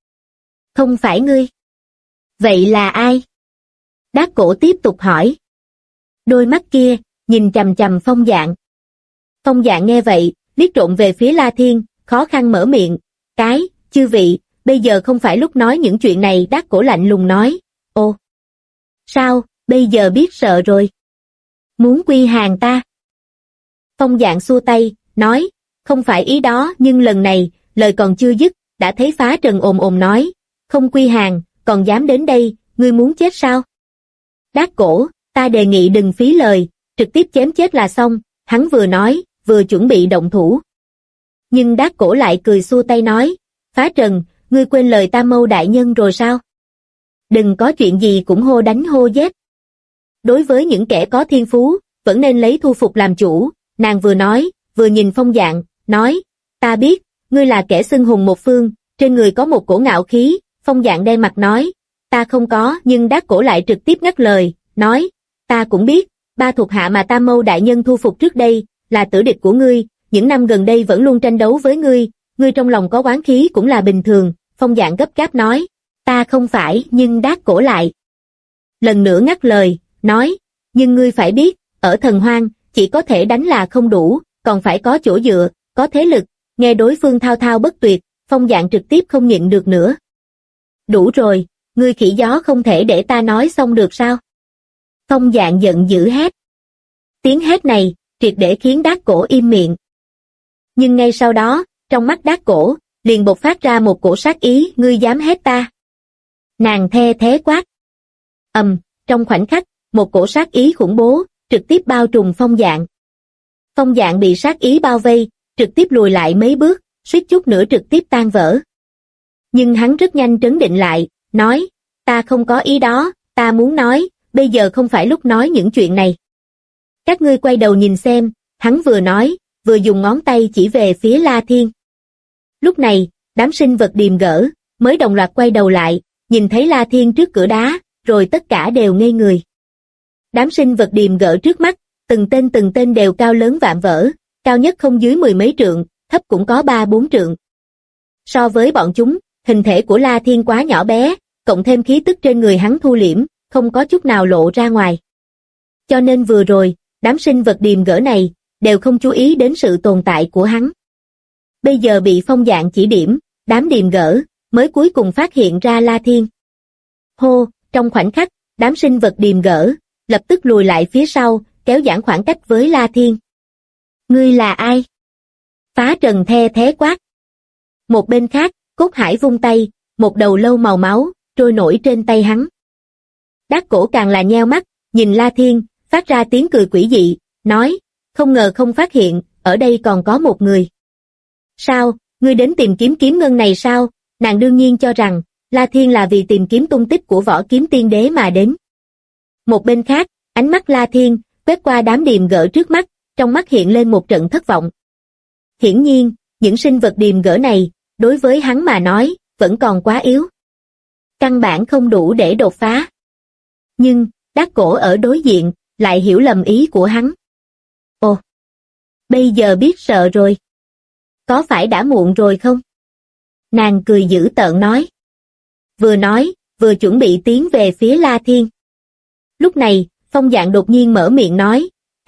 Không phải ngươi. Vậy là ai? Đát Cổ tiếp tục hỏi. Đôi mắt kia, nhìn chằm chằm Phong Dạng. Phong Dạng nghe vậy, liếc trộm về phía La Thiên, khó khăn mở miệng, chư vị, bây giờ không phải lúc nói những chuyện này. Đát Cổ lạnh lùng nói, ô, sao, bây giờ biết sợ rồi? Muốn quy hàng ta? Phong Dạng xua tay, nói, không phải ý đó, nhưng lần này, lời còn chưa dứt, đã thấy Phá Trần ồm ồm nói, không quy hàng, còn dám đến đây, ngươi muốn chết sao? Đát Cổ, ta đề nghị đừng phí lời, trực tiếp chém chết là xong. Hắn vừa nói, vừa chuẩn bị động thủ. Nhưng Đát Cổ lại cười xua tay nói, Phá Trần, ngươi quên lời Tam Mâu đại nhân rồi sao? Đừng có chuyện gì cũng hô đánh hô giết. Đối với những kẻ có thiên phú, vẫn nên lấy thu phục làm chủ. Nàng vừa nói, vừa nhìn Phong Dạng, nói, ta biết, ngươi là kẻ xưng hùng một phương, trên người có một cổ ngạo khí. Phong Dạng đen mặt nói, ta không có. Nhưng Đát Cổ lại trực tiếp ngắt lời, nói, ta cũng biết, ba thuộc hạ mà Tam Mâu đại nhân thu phục trước đây, là tử địch của ngươi, những năm gần đây vẫn luôn tranh đấu với ngươi trong lòng có oán khí cũng là bình thường. Phong Dạng gấp gáp nói, ta không phải. Nhưng Đát Cổ lại lần nữa ngắt lời, nói, nhưng ngươi phải biết, ở thần hoang, chỉ có thể đánh là không đủ, còn phải có chỗ dựa, có thế lực. Nghe đối phương thao thao bất tuyệt, Phong Dạng trực tiếp không nhịn được nữa. Đủ rồi, ngươi khỉ gió không thể để ta nói xong được sao? Phong Dạng giận dữ hét. Tiếng hét này, triệt để khiến Đát Cổ im miệng. Nhưng ngay sau đó, trong mắt Đát Cổ, liền bộc phát ra một cổ sát ý, ngươi dám hét ta? Nàng the thế quát. Trong khoảnh khắc, một cổ sát ý khủng bố, trực tiếp bao trùm Phong Dạng. Phong Dạng bị sát ý bao vây, trực tiếp lùi lại mấy bước, suýt chút nữa trực tiếp tan vỡ. Nhưng hắn rất nhanh trấn định lại, nói, ta không có ý đó, ta muốn nói, bây giờ không phải lúc nói những chuyện này. Các ngươi quay đầu nhìn xem, hắn vừa nói, vừa dùng ngón tay chỉ về phía La Thiên. Lúc này, đám sinh vật điềm gỡ, mới đồng loạt quay đầu lại, nhìn thấy La Thiên trước cửa đá, rồi tất cả đều ngây người. Đám sinh vật điềm gỡ trước mắt, từng tên đều cao lớn vạm vỡ, cao nhất không dưới 10 mấy trượng, thấp cũng có 3-4 trượng. So với bọn chúng, hình thể của La Thiên quá nhỏ bé, cộng thêm khí tức trên người hắn thu liễm, không có chút nào lộ ra ngoài. Cho nên vừa rồi, đám sinh vật điềm gỡ này, đều không chú ý đến sự tồn tại của hắn. Bây giờ bị Phong Dạng chỉ điểm, đám điềm gỡ, mới cuối cùng phát hiện ra La Thiên. Hô, trong khoảnh khắc, đám sinh vật điềm gỡ, lập tức lùi lại phía sau, kéo giãn khoảng cách với La Thiên. Ngươi là ai? Phá Trần the thế quát. Một bên khác, Cốt Hải vung tay, một đầu lâu màu máu, trôi nổi trên tay hắn. Đát Cổ càng là nheo mắt, nhìn La Thiên, phát ra tiếng cười quỷ dị, nói, không ngờ không phát hiện, ở đây còn có một người. Sao, ngươi đến tìm kiếm kiếm ngân này sao? Nàng đương nhiên cho rằng, La Thiên là vì tìm kiếm tung tích của Võ Kiếm Tiên Đế mà đến. Một bên khác, ánh mắt La Thiên, quét qua đám điềm gỡ trước mắt, trong mắt hiện lên một trận thất vọng. Hiển nhiên, những sinh vật điềm gỡ này, đối với hắn mà nói, vẫn còn quá yếu. Căn bản không đủ để đột phá. Nhưng, Đát Cổ ở đối diện, lại hiểu lầm ý của hắn. Ồ, bây giờ biết sợ rồi. Có phải đã muộn rồi không? Nàng cười dữ tợn nói. Vừa nói, vừa chuẩn bị tiến về phía La Thiên. Lúc này, Phong Dạng đột nhiên mở miệng nói,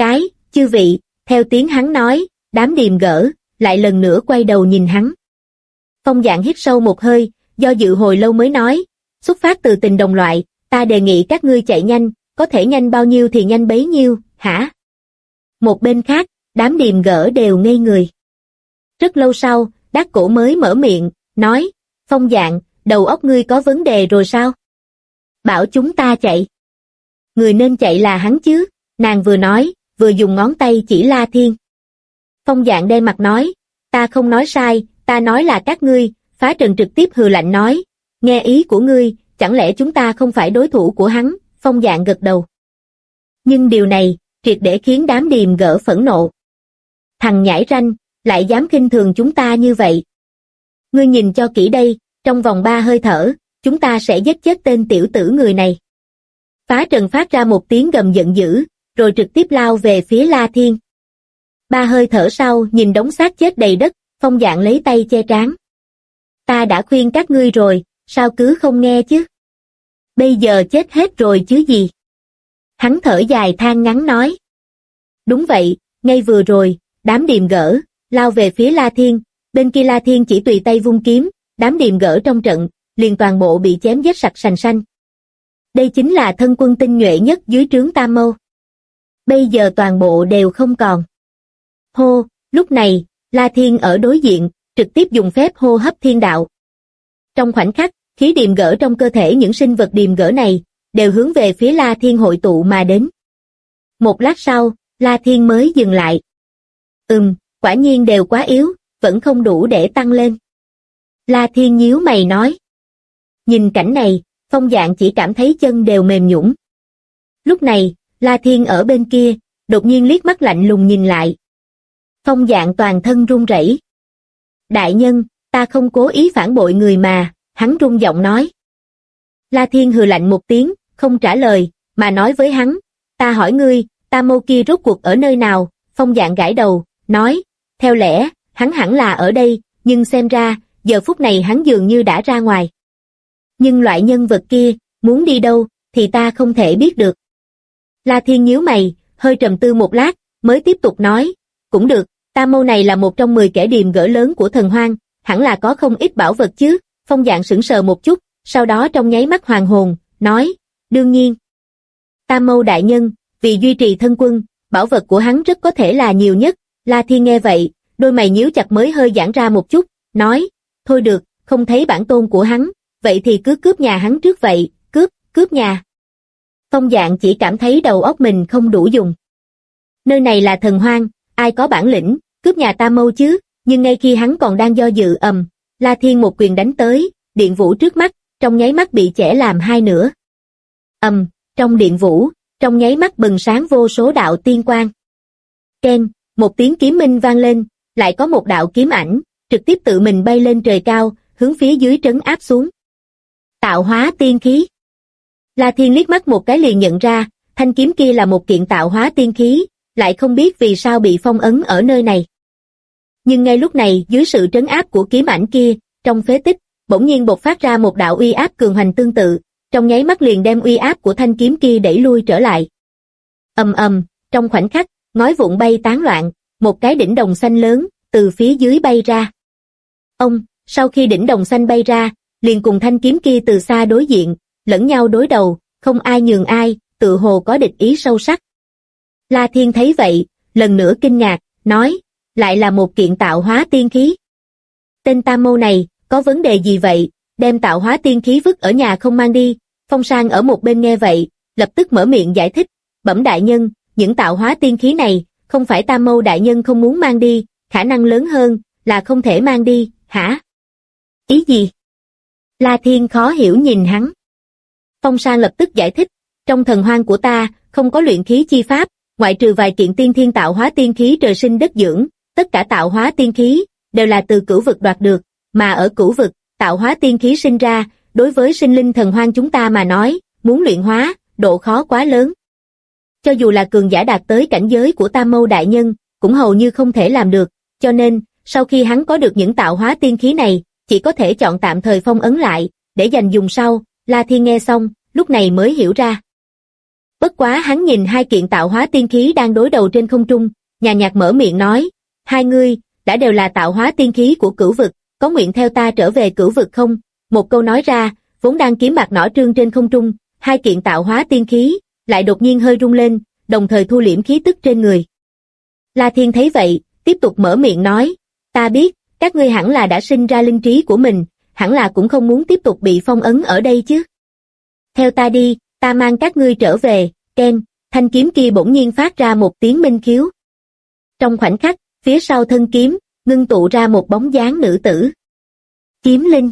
chư vị, theo tiếng hắn nói, đám điềm gỡ, lại lần nữa quay đầu nhìn hắn. Phong Dạng hít sâu một hơi, do dự hồi lâu mới nói, xuất phát từ tình đồng loại, ta đề nghị các ngươi chạy nhanh, có thể nhanh bao nhiêu thì nhanh bấy nhiêu, hả? Một bên khác, đám điềm gỡ đều ngây người. Rất lâu sau, Đát Cổ mới mở miệng, nói, Phong Dạng, đầu óc ngươi có vấn đề rồi sao? Bảo chúng ta chạy. Người nên chạy là hắn chứ, nàng vừa nói, vừa dùng ngón tay chỉ La Thiên. Phong Dạng đen mặt nói, ta không nói sai, ta nói là các ngươi. Phá Trần trực tiếp hừ lạnh nói, nghe ý của ngươi, chẳng lẽ chúng ta không phải đối thủ của hắn? Phong Dạng gật đầu. Nhưng điều này, triệt để khiến đám điềm gỡ phẫn nộ. Thằng nhãi ranh, lại dám khinh thường chúng ta như vậy. Ngươi nhìn cho kỹ đây, trong vòng 3 hơi thở, chúng ta sẽ giết chết tên tiểu tử người này. Phá Trần phát ra một tiếng gầm giận dữ, rồi trực tiếp lao về phía La Thiên. 3 hơi thở sau nhìn đống xác chết đầy đất, Phong Dạng lấy tay che trán. Ta đã khuyên các ngươi rồi, sao cứ không nghe chứ? Bây giờ chết hết rồi chứ gì? Hắn thở dài than ngắn nói. Đúng vậy, ngay vừa rồi, đám điềm gỡ, lao về phía La Thiên, bên kia La Thiên chỉ tùy tay vung kiếm, đám điềm gỡ trong trận, liền toàn bộ bị chém giết sạch sành sanh. Đây chính là thân quân tinh nhuệ nhất dưới trướng Tam Mâu. Bây giờ toàn bộ đều không còn. Hô, lúc này, La Thiên ở đối diện, trực tiếp dùng phép hô hấp thiên đạo. Trong khoảnh khắc, khí điềm gỡ trong cơ thể những sinh vật điềm gỡ này, đều hướng về phía La Thiên hội tụ mà đến. Một lát sau, La Thiên mới dừng lại. Quả nhiên đều quá yếu, vẫn không đủ để tăng lên. La Thiên nhíu mày nói. Nhìn cảnh này, Phong Dạng chỉ cảm thấy chân đều mềm nhũn. Lúc này, La Thiên ở bên kia, đột nhiên liếc mắt lạnh lùng nhìn lại. Phong Dạng toàn thân run rẩy. Đại nhân, ta không cố ý phản bội người mà, hắn run giọng nói. La Thiên hừ lạnh một tiếng, không trả lời, mà nói với hắn, ta hỏi ngươi, Tam Mâu kia rốt cuộc ở nơi nào? Phong Dạng gãi đầu, nói, theo lẽ, hắn hẳn là ở đây, nhưng xem ra, giờ phút này hắn dường như đã ra ngoài. Nhưng loại nhân vật kia, muốn đi đâu, thì ta không thể biết được. La Thiên nhíu mày, hơi trầm tư một lát, mới tiếp tục nói, cũng được, Tam Mâu này là một trong 10 kẻ điềm gỡ lớn của thần hoang, hẳn là có không ít bảo vật chứ. Phong Dạng sững sờ một chút, sau đó trong nháy mắt hoàn hồn, nói, đương nhiên. Tam Mâu đại nhân, vì duy trì thân quân, bảo vật của hắn rất có thể là nhiều nhất. La Thiên nghe vậy, đôi mày nhíu chặt mới hơi giãn ra một chút, nói, thôi được, không thấy bản tôn của hắn, vậy thì cứ cướp nhà hắn trước vậy, cướp nhà. Phong Dạng chỉ cảm thấy đầu óc mình không đủ dùng. Nơi này là thần hoang, ai có bản lĩnh, cướp nhà Tam Mâu chứ, Nhưng ngay khi hắn còn đang do dự La Thiên một quyền đánh tới, điện vũ trước mắt, trong nháy mắt bị chẻ làm hai nửa. Trong điện vũ, trong nháy mắt bừng sáng vô số đạo tiên quang. Keng, một tiếng kiếm minh vang lên, lại có một đạo kiếm ảnh, trực tiếp tự mình bay lên trời cao, hướng phía dưới trấn áp xuống. Tạo hóa tiên khí. La Thiên liếc mắt một cái liền nhận ra, thanh kiếm kia là một kiện tạo hóa tiên khí, lại không biết vì sao bị phong ấn ở nơi này. Nhưng ngay lúc này, dưới sự trấn áp của kiếm ảnh kia, trong phế tích, bỗng nhiên bộc phát ra một đạo uy áp cường hoành tương tự, trong nháy mắt liền đem uy áp của thanh kiếm kia đẩy lui trở lại. Trong khoảnh khắc, ngói vụn bay tán loạn, một cái đỉnh đồng xanh lớn, từ phía dưới bay ra. Sau khi đỉnh đồng xanh bay ra, liền cùng thanh kiếm kia từ xa đối diện, lẫn nhau đối đầu, không ai nhường ai, tự hồ có địch ý sâu sắc. La Thiên thấy vậy, lần nữa kinh ngạc, nói, lại là một kiện tạo hóa tiên khí. Tên Tam Mâu này, có vấn đề gì vậy, đem tạo hóa tiên khí vứt ở nhà không mang đi. Phong Sang ở một bên nghe vậy, lập tức mở miệng giải thích, bẩm đại nhân, những tạo hóa tiên khí này, không phải Tam Mâu đại nhân không muốn mang đi, khả năng lớn hơn, là không thể mang đi, hả? Ý gì? La Thiên khó hiểu nhìn hắn. Phong Sang lập tức giải thích, trong thần hoang của ta, không có luyện khí chi pháp, ngoại trừ vài kiện tiên thiên tạo hóa tiên khí trời sinh đất dưỡng, tất cả tạo hóa tiên khí, đều là từ cửu vực đoạt được, mà ở cửu vực, tạo hóa tiên khí sinh ra, đối với sinh linh thần hoang chúng ta mà nói, muốn luyện hóa, độ khó quá lớn. Cho dù là cường giả đạt tới cảnh giới của Tam Mâu đại nhân, cũng hầu như không thể làm được, cho nên, sau khi hắn có được những tạo hóa tiên khí này, chỉ có thể chọn tạm thời phong ấn lại, để dành dùng sau. La Thiên nghe xong, lúc này mới hiểu ra. Bất quá hắn nhìn hai kiện tạo hóa tiên khí đang đối đầu trên không trung, nhàn nhạt mở miệng nói, hai ngươi, đã đều là tạo hóa tiên khí của cửu vực, có nguyện theo ta trở về cửu vực không? Một câu nói ra, vốn đang kiếm bạc nỏ trương trên không trung, hai kiện tạo hóa tiên khí, lại đột nhiên hơi rung lên, đồng thời thu liễm khí tức trên người. La Thiên thấy vậy, tiếp tục mở miệng nói, ta biết, các ngươi hẳn là đã sinh ra linh trí của mình, hẳn là cũng không muốn tiếp tục bị phong ấn ở đây chứ. Theo ta đi, ta mang các ngươi trở về. Keng, thanh kiếm kia bỗng nhiên phát ra một tiếng minh khiếu. Trong khoảnh khắc, phía sau thân kiếm, ngưng tụ ra một bóng dáng nữ tử. Kiếm linh.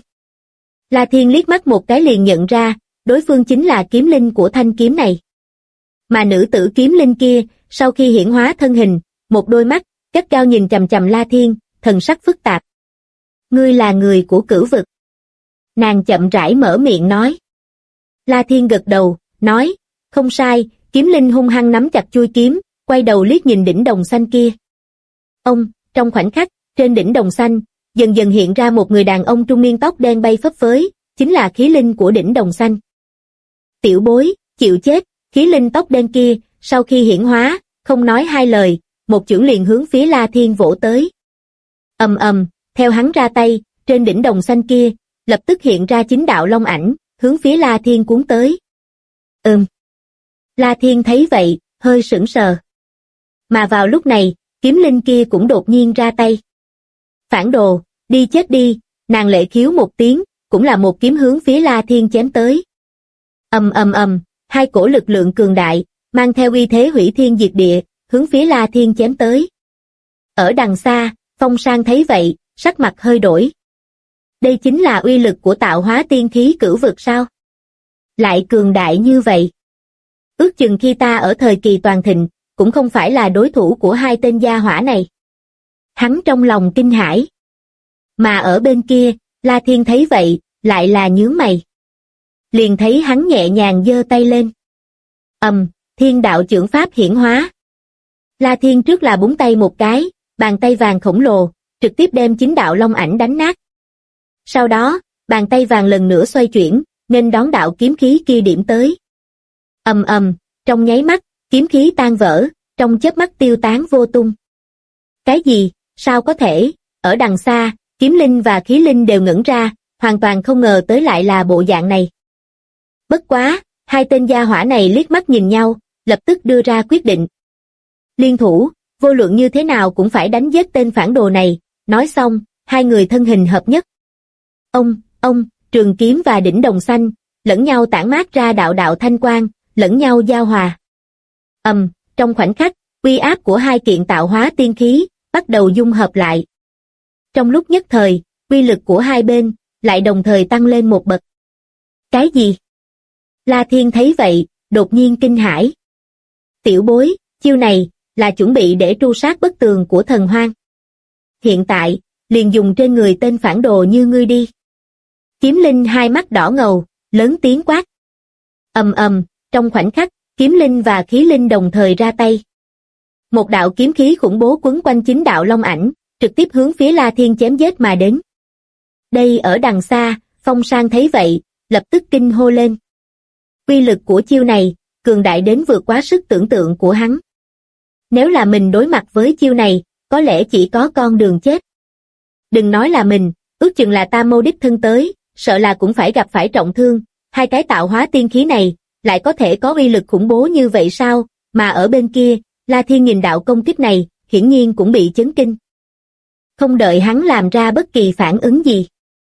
La Thiên liếc mắt một cái liền nhận ra, đối phương chính là kiếm linh của thanh kiếm này. Mà nữ tử kiếm linh kia, sau khi hiển hóa thân hình, một đôi mắt, gắt gao nhìn chằm chằm La Thiên, thần sắc phức tạp. Ngươi là người của cửu vực. Nàng chậm rãi mở miệng nói. La Thiên gật đầu, nói, không sai, kiếm linh hung hăng nắm chặt chuôi kiếm, quay đầu liếc nhìn đỉnh đồng xanh kia. Trong khoảnh khắc, trên đỉnh đồng xanh, dần dần hiện ra một người đàn ông trung niên tóc đen bay phấp phới, chính là khí linh của đỉnh đồng xanh. Tiểu bối, chịu chết, khí linh tóc đen kia, sau khi hiển hóa, không nói hai lời, một chưởng liền hướng phía La Thiên vỗ tới. Theo hắn ra tay, trên đỉnh đồng xanh kia, lập tức hiện ra 9 đạo long ảnh, hướng phía La Thiên cuốn tới. La Thiên thấy vậy, hơi sững sờ. Mà vào lúc này, kiếm linh kia cũng đột nhiên ra tay. Phản đồ, đi chết đi, nàng lệ khiếu một tiếng, cũng là một kiếm hướng phía La Thiên chém tới. Hai cổ lực lượng cường đại, mang theo uy thế hủy thiên diệt địa, hướng phía La Thiên chém tới. Ở đằng xa, Phong Sang thấy vậy, sắc mặt hơi đổi. Đây chính là uy lực của tạo hóa tiên khí cửu vực sao? Lại cường đại như vậy. Ước chừng khi ta ở thời kỳ toàn thịnh, cũng không phải là đối thủ của hai tên gia hỏa này. Hắn trong lòng kinh hãi. Mà ở bên kia, La Thiên thấy vậy, lại là nhướng mày. Liền thấy hắn nhẹ nhàng giơ tay lên. Thiên đạo chưởng pháp hiển hóa. La Thiên trước là búng tay một cái, bàn tay vàng khổng lồ, trực tiếp đem 9 đạo long ảnh đánh nát. Sau đó, bàn tay vàng lần nữa xoay chuyển, nên đón đạo kiếm khí kia điểm tới. Trong nháy mắt, kiếm khí tan vỡ, trong chớp mắt tiêu tán vô tung. Cái gì, sao có thể, ở đằng xa, kiếm linh và khí linh đều ngẩn ra, hoàn toàn không ngờ tới lại là bộ dạng này. Bất quá, hai tên gia hỏa này liếc mắt nhìn nhau, lập tức đưa ra quyết định. Liên thủ, vô luận như thế nào cũng phải đánh giết tên phản đồ này, nói xong, hai người thân hình hợp nhất. Trường kiếm và đỉnh đồng xanh, lẫn nhau tản mát ra đạo đạo thanh quang, lẫn nhau giao hòa. Trong khoảnh khắc, uy áp của hai kiện tạo hóa tiên khí, bắt đầu dung hợp lại. Trong lúc nhất thời, uy lực của hai bên lại đồng thời tăng lên một bậc. Cái gì? La Thiên thấy vậy, đột nhiên kinh hãi. Tiểu bối, chiêu này là chuẩn bị để tru sát bức tường của thần hoang. Hiện tại, liền dùng trên người tên phản đồ như ngươi đi. Kiếm Linh hai mắt đỏ ngầu, lớn tiếng quát. Ầm ầm, trong khoảnh khắc, Kiếm Linh và Khí Linh đồng thời ra tay. Một đạo kiếm khí khủng bố quấn quanh chính đạo long ảnh, trực tiếp hướng phía La Thiên chém giết mà đến. Đây ở đằng xa, Phong Sang thấy vậy, lập tức kinh hô lên. Uy lực của chiêu này, cường đại đến vượt quá sức tưởng tượng của hắn. Nếu là mình đối mặt với chiêu này, có lẽ chỉ có con đường chết. Đừng nói là mình, ước chừng là Tam Mâu đích thân tới, sợ là cũng phải gặp phải trọng thương. Hai cái tạo hóa tiên khí này, lại có thể có uy lực khủng bố như vậy sao? Mà ở bên kia, La Thiên nhìn đạo công kích này, hiển nhiên cũng bị chấn kinh. Không đợi hắn làm ra bất kỳ phản ứng gì.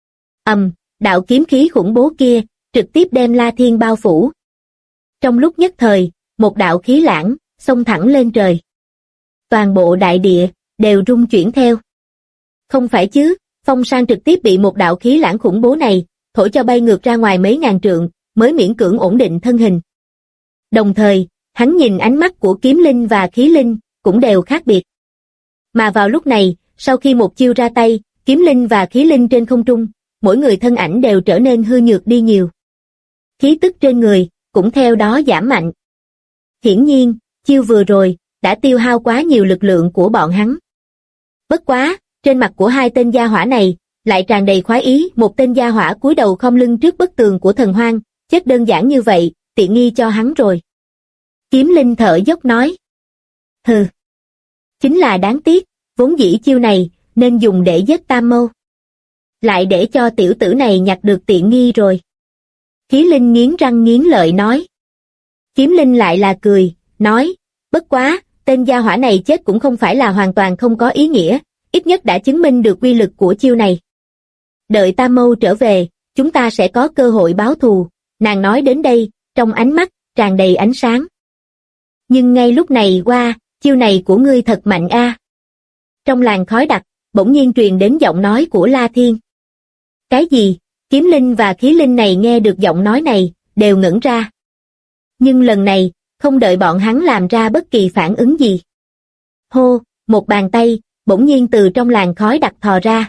Đạo kiếm khí khủng bố kia, trực tiếp đem La Thiên bao phủ. Trong lúc nhất thời, một đạo khí lãng, xông thẳng lên trời. Toàn bộ đại địa, đều rung chuyển theo. Không phải chứ, Phong Sang trực tiếp bị một đạo khí lãng khủng bố này, thổi cho bay ngược ra ngoài mấy ngàn trượng, mới miễn cưỡng ổn định thân hình. Đồng thời, hắn nhìn ánh mắt của Kiếm Linh và Khí Linh, cũng đều khác biệt. Mà vào lúc này, sau khi một chiêu ra tay, Kiếm Linh và Khí Linh trên không trung, mỗi người thân ảnh đều trở nên hư nhược đi nhiều. Khí tức trên người, cũng theo đó giảm mạnh. Hiển nhiên, chiêu vừa rồi, đã tiêu hao quá nhiều lực lượng của bọn hắn. Bất quá, trên mặt của hai tên gia hỏa này, lại tràn đầy khoái ý. Một tên gia hỏa cúi đầu khom lưng trước bức tường của thần hoang, chết đơn giản như vậy, tiện nghi cho hắn rồi. Kiếm Linh thở dốc nói. Hừ. Chính là đáng tiếc, vốn dĩ chiêu này, nên dùng để giết Tam Mâu. Lại để cho tiểu tử này nhặt được tiện nghi rồi. Khí Linh nghiến răng nghiến lợi nói. Kiếm Linh lại là cười, nói, bất quá, tên gia hỏa này chết cũng không phải là hoàn toàn không có ý nghĩa, ít nhất đã chứng minh được uy lực của chiêu này. Đợi Tam Mâu trở về, chúng ta sẽ có cơ hội báo thù, nàng nói đến đây, trong ánh mắt, tràn đầy ánh sáng. Nhưng ngay lúc này qua, chiêu này của ngươi thật mạnh a. Trong làn khói đặc, bỗng nhiên truyền đến giọng nói của La Thiên. Cái gì? Kiếm Linh và Khí Linh này nghe được giọng nói này, đều ngẩn ra. Nhưng lần này, không đợi bọn hắn làm ra bất kỳ phản ứng gì. Hô, một bàn tay, bỗng nhiên từ trong làn khói đặc thò ra.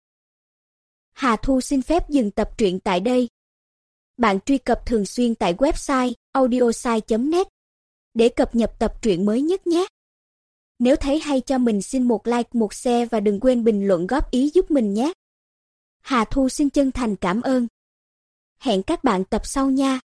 Hà Thu xin phép dừng tập truyện tại đây. Bạn truy cập thường xuyên tại website audiosai.net để cập nhật tập truyện mới nhất nhé. Nếu thấy hay cho mình xin một like, một share và đừng quên bình luận góp ý giúp mình nhé. Hà Thu xin chân thành cảm ơn. Hẹn các bạn tập sau nha.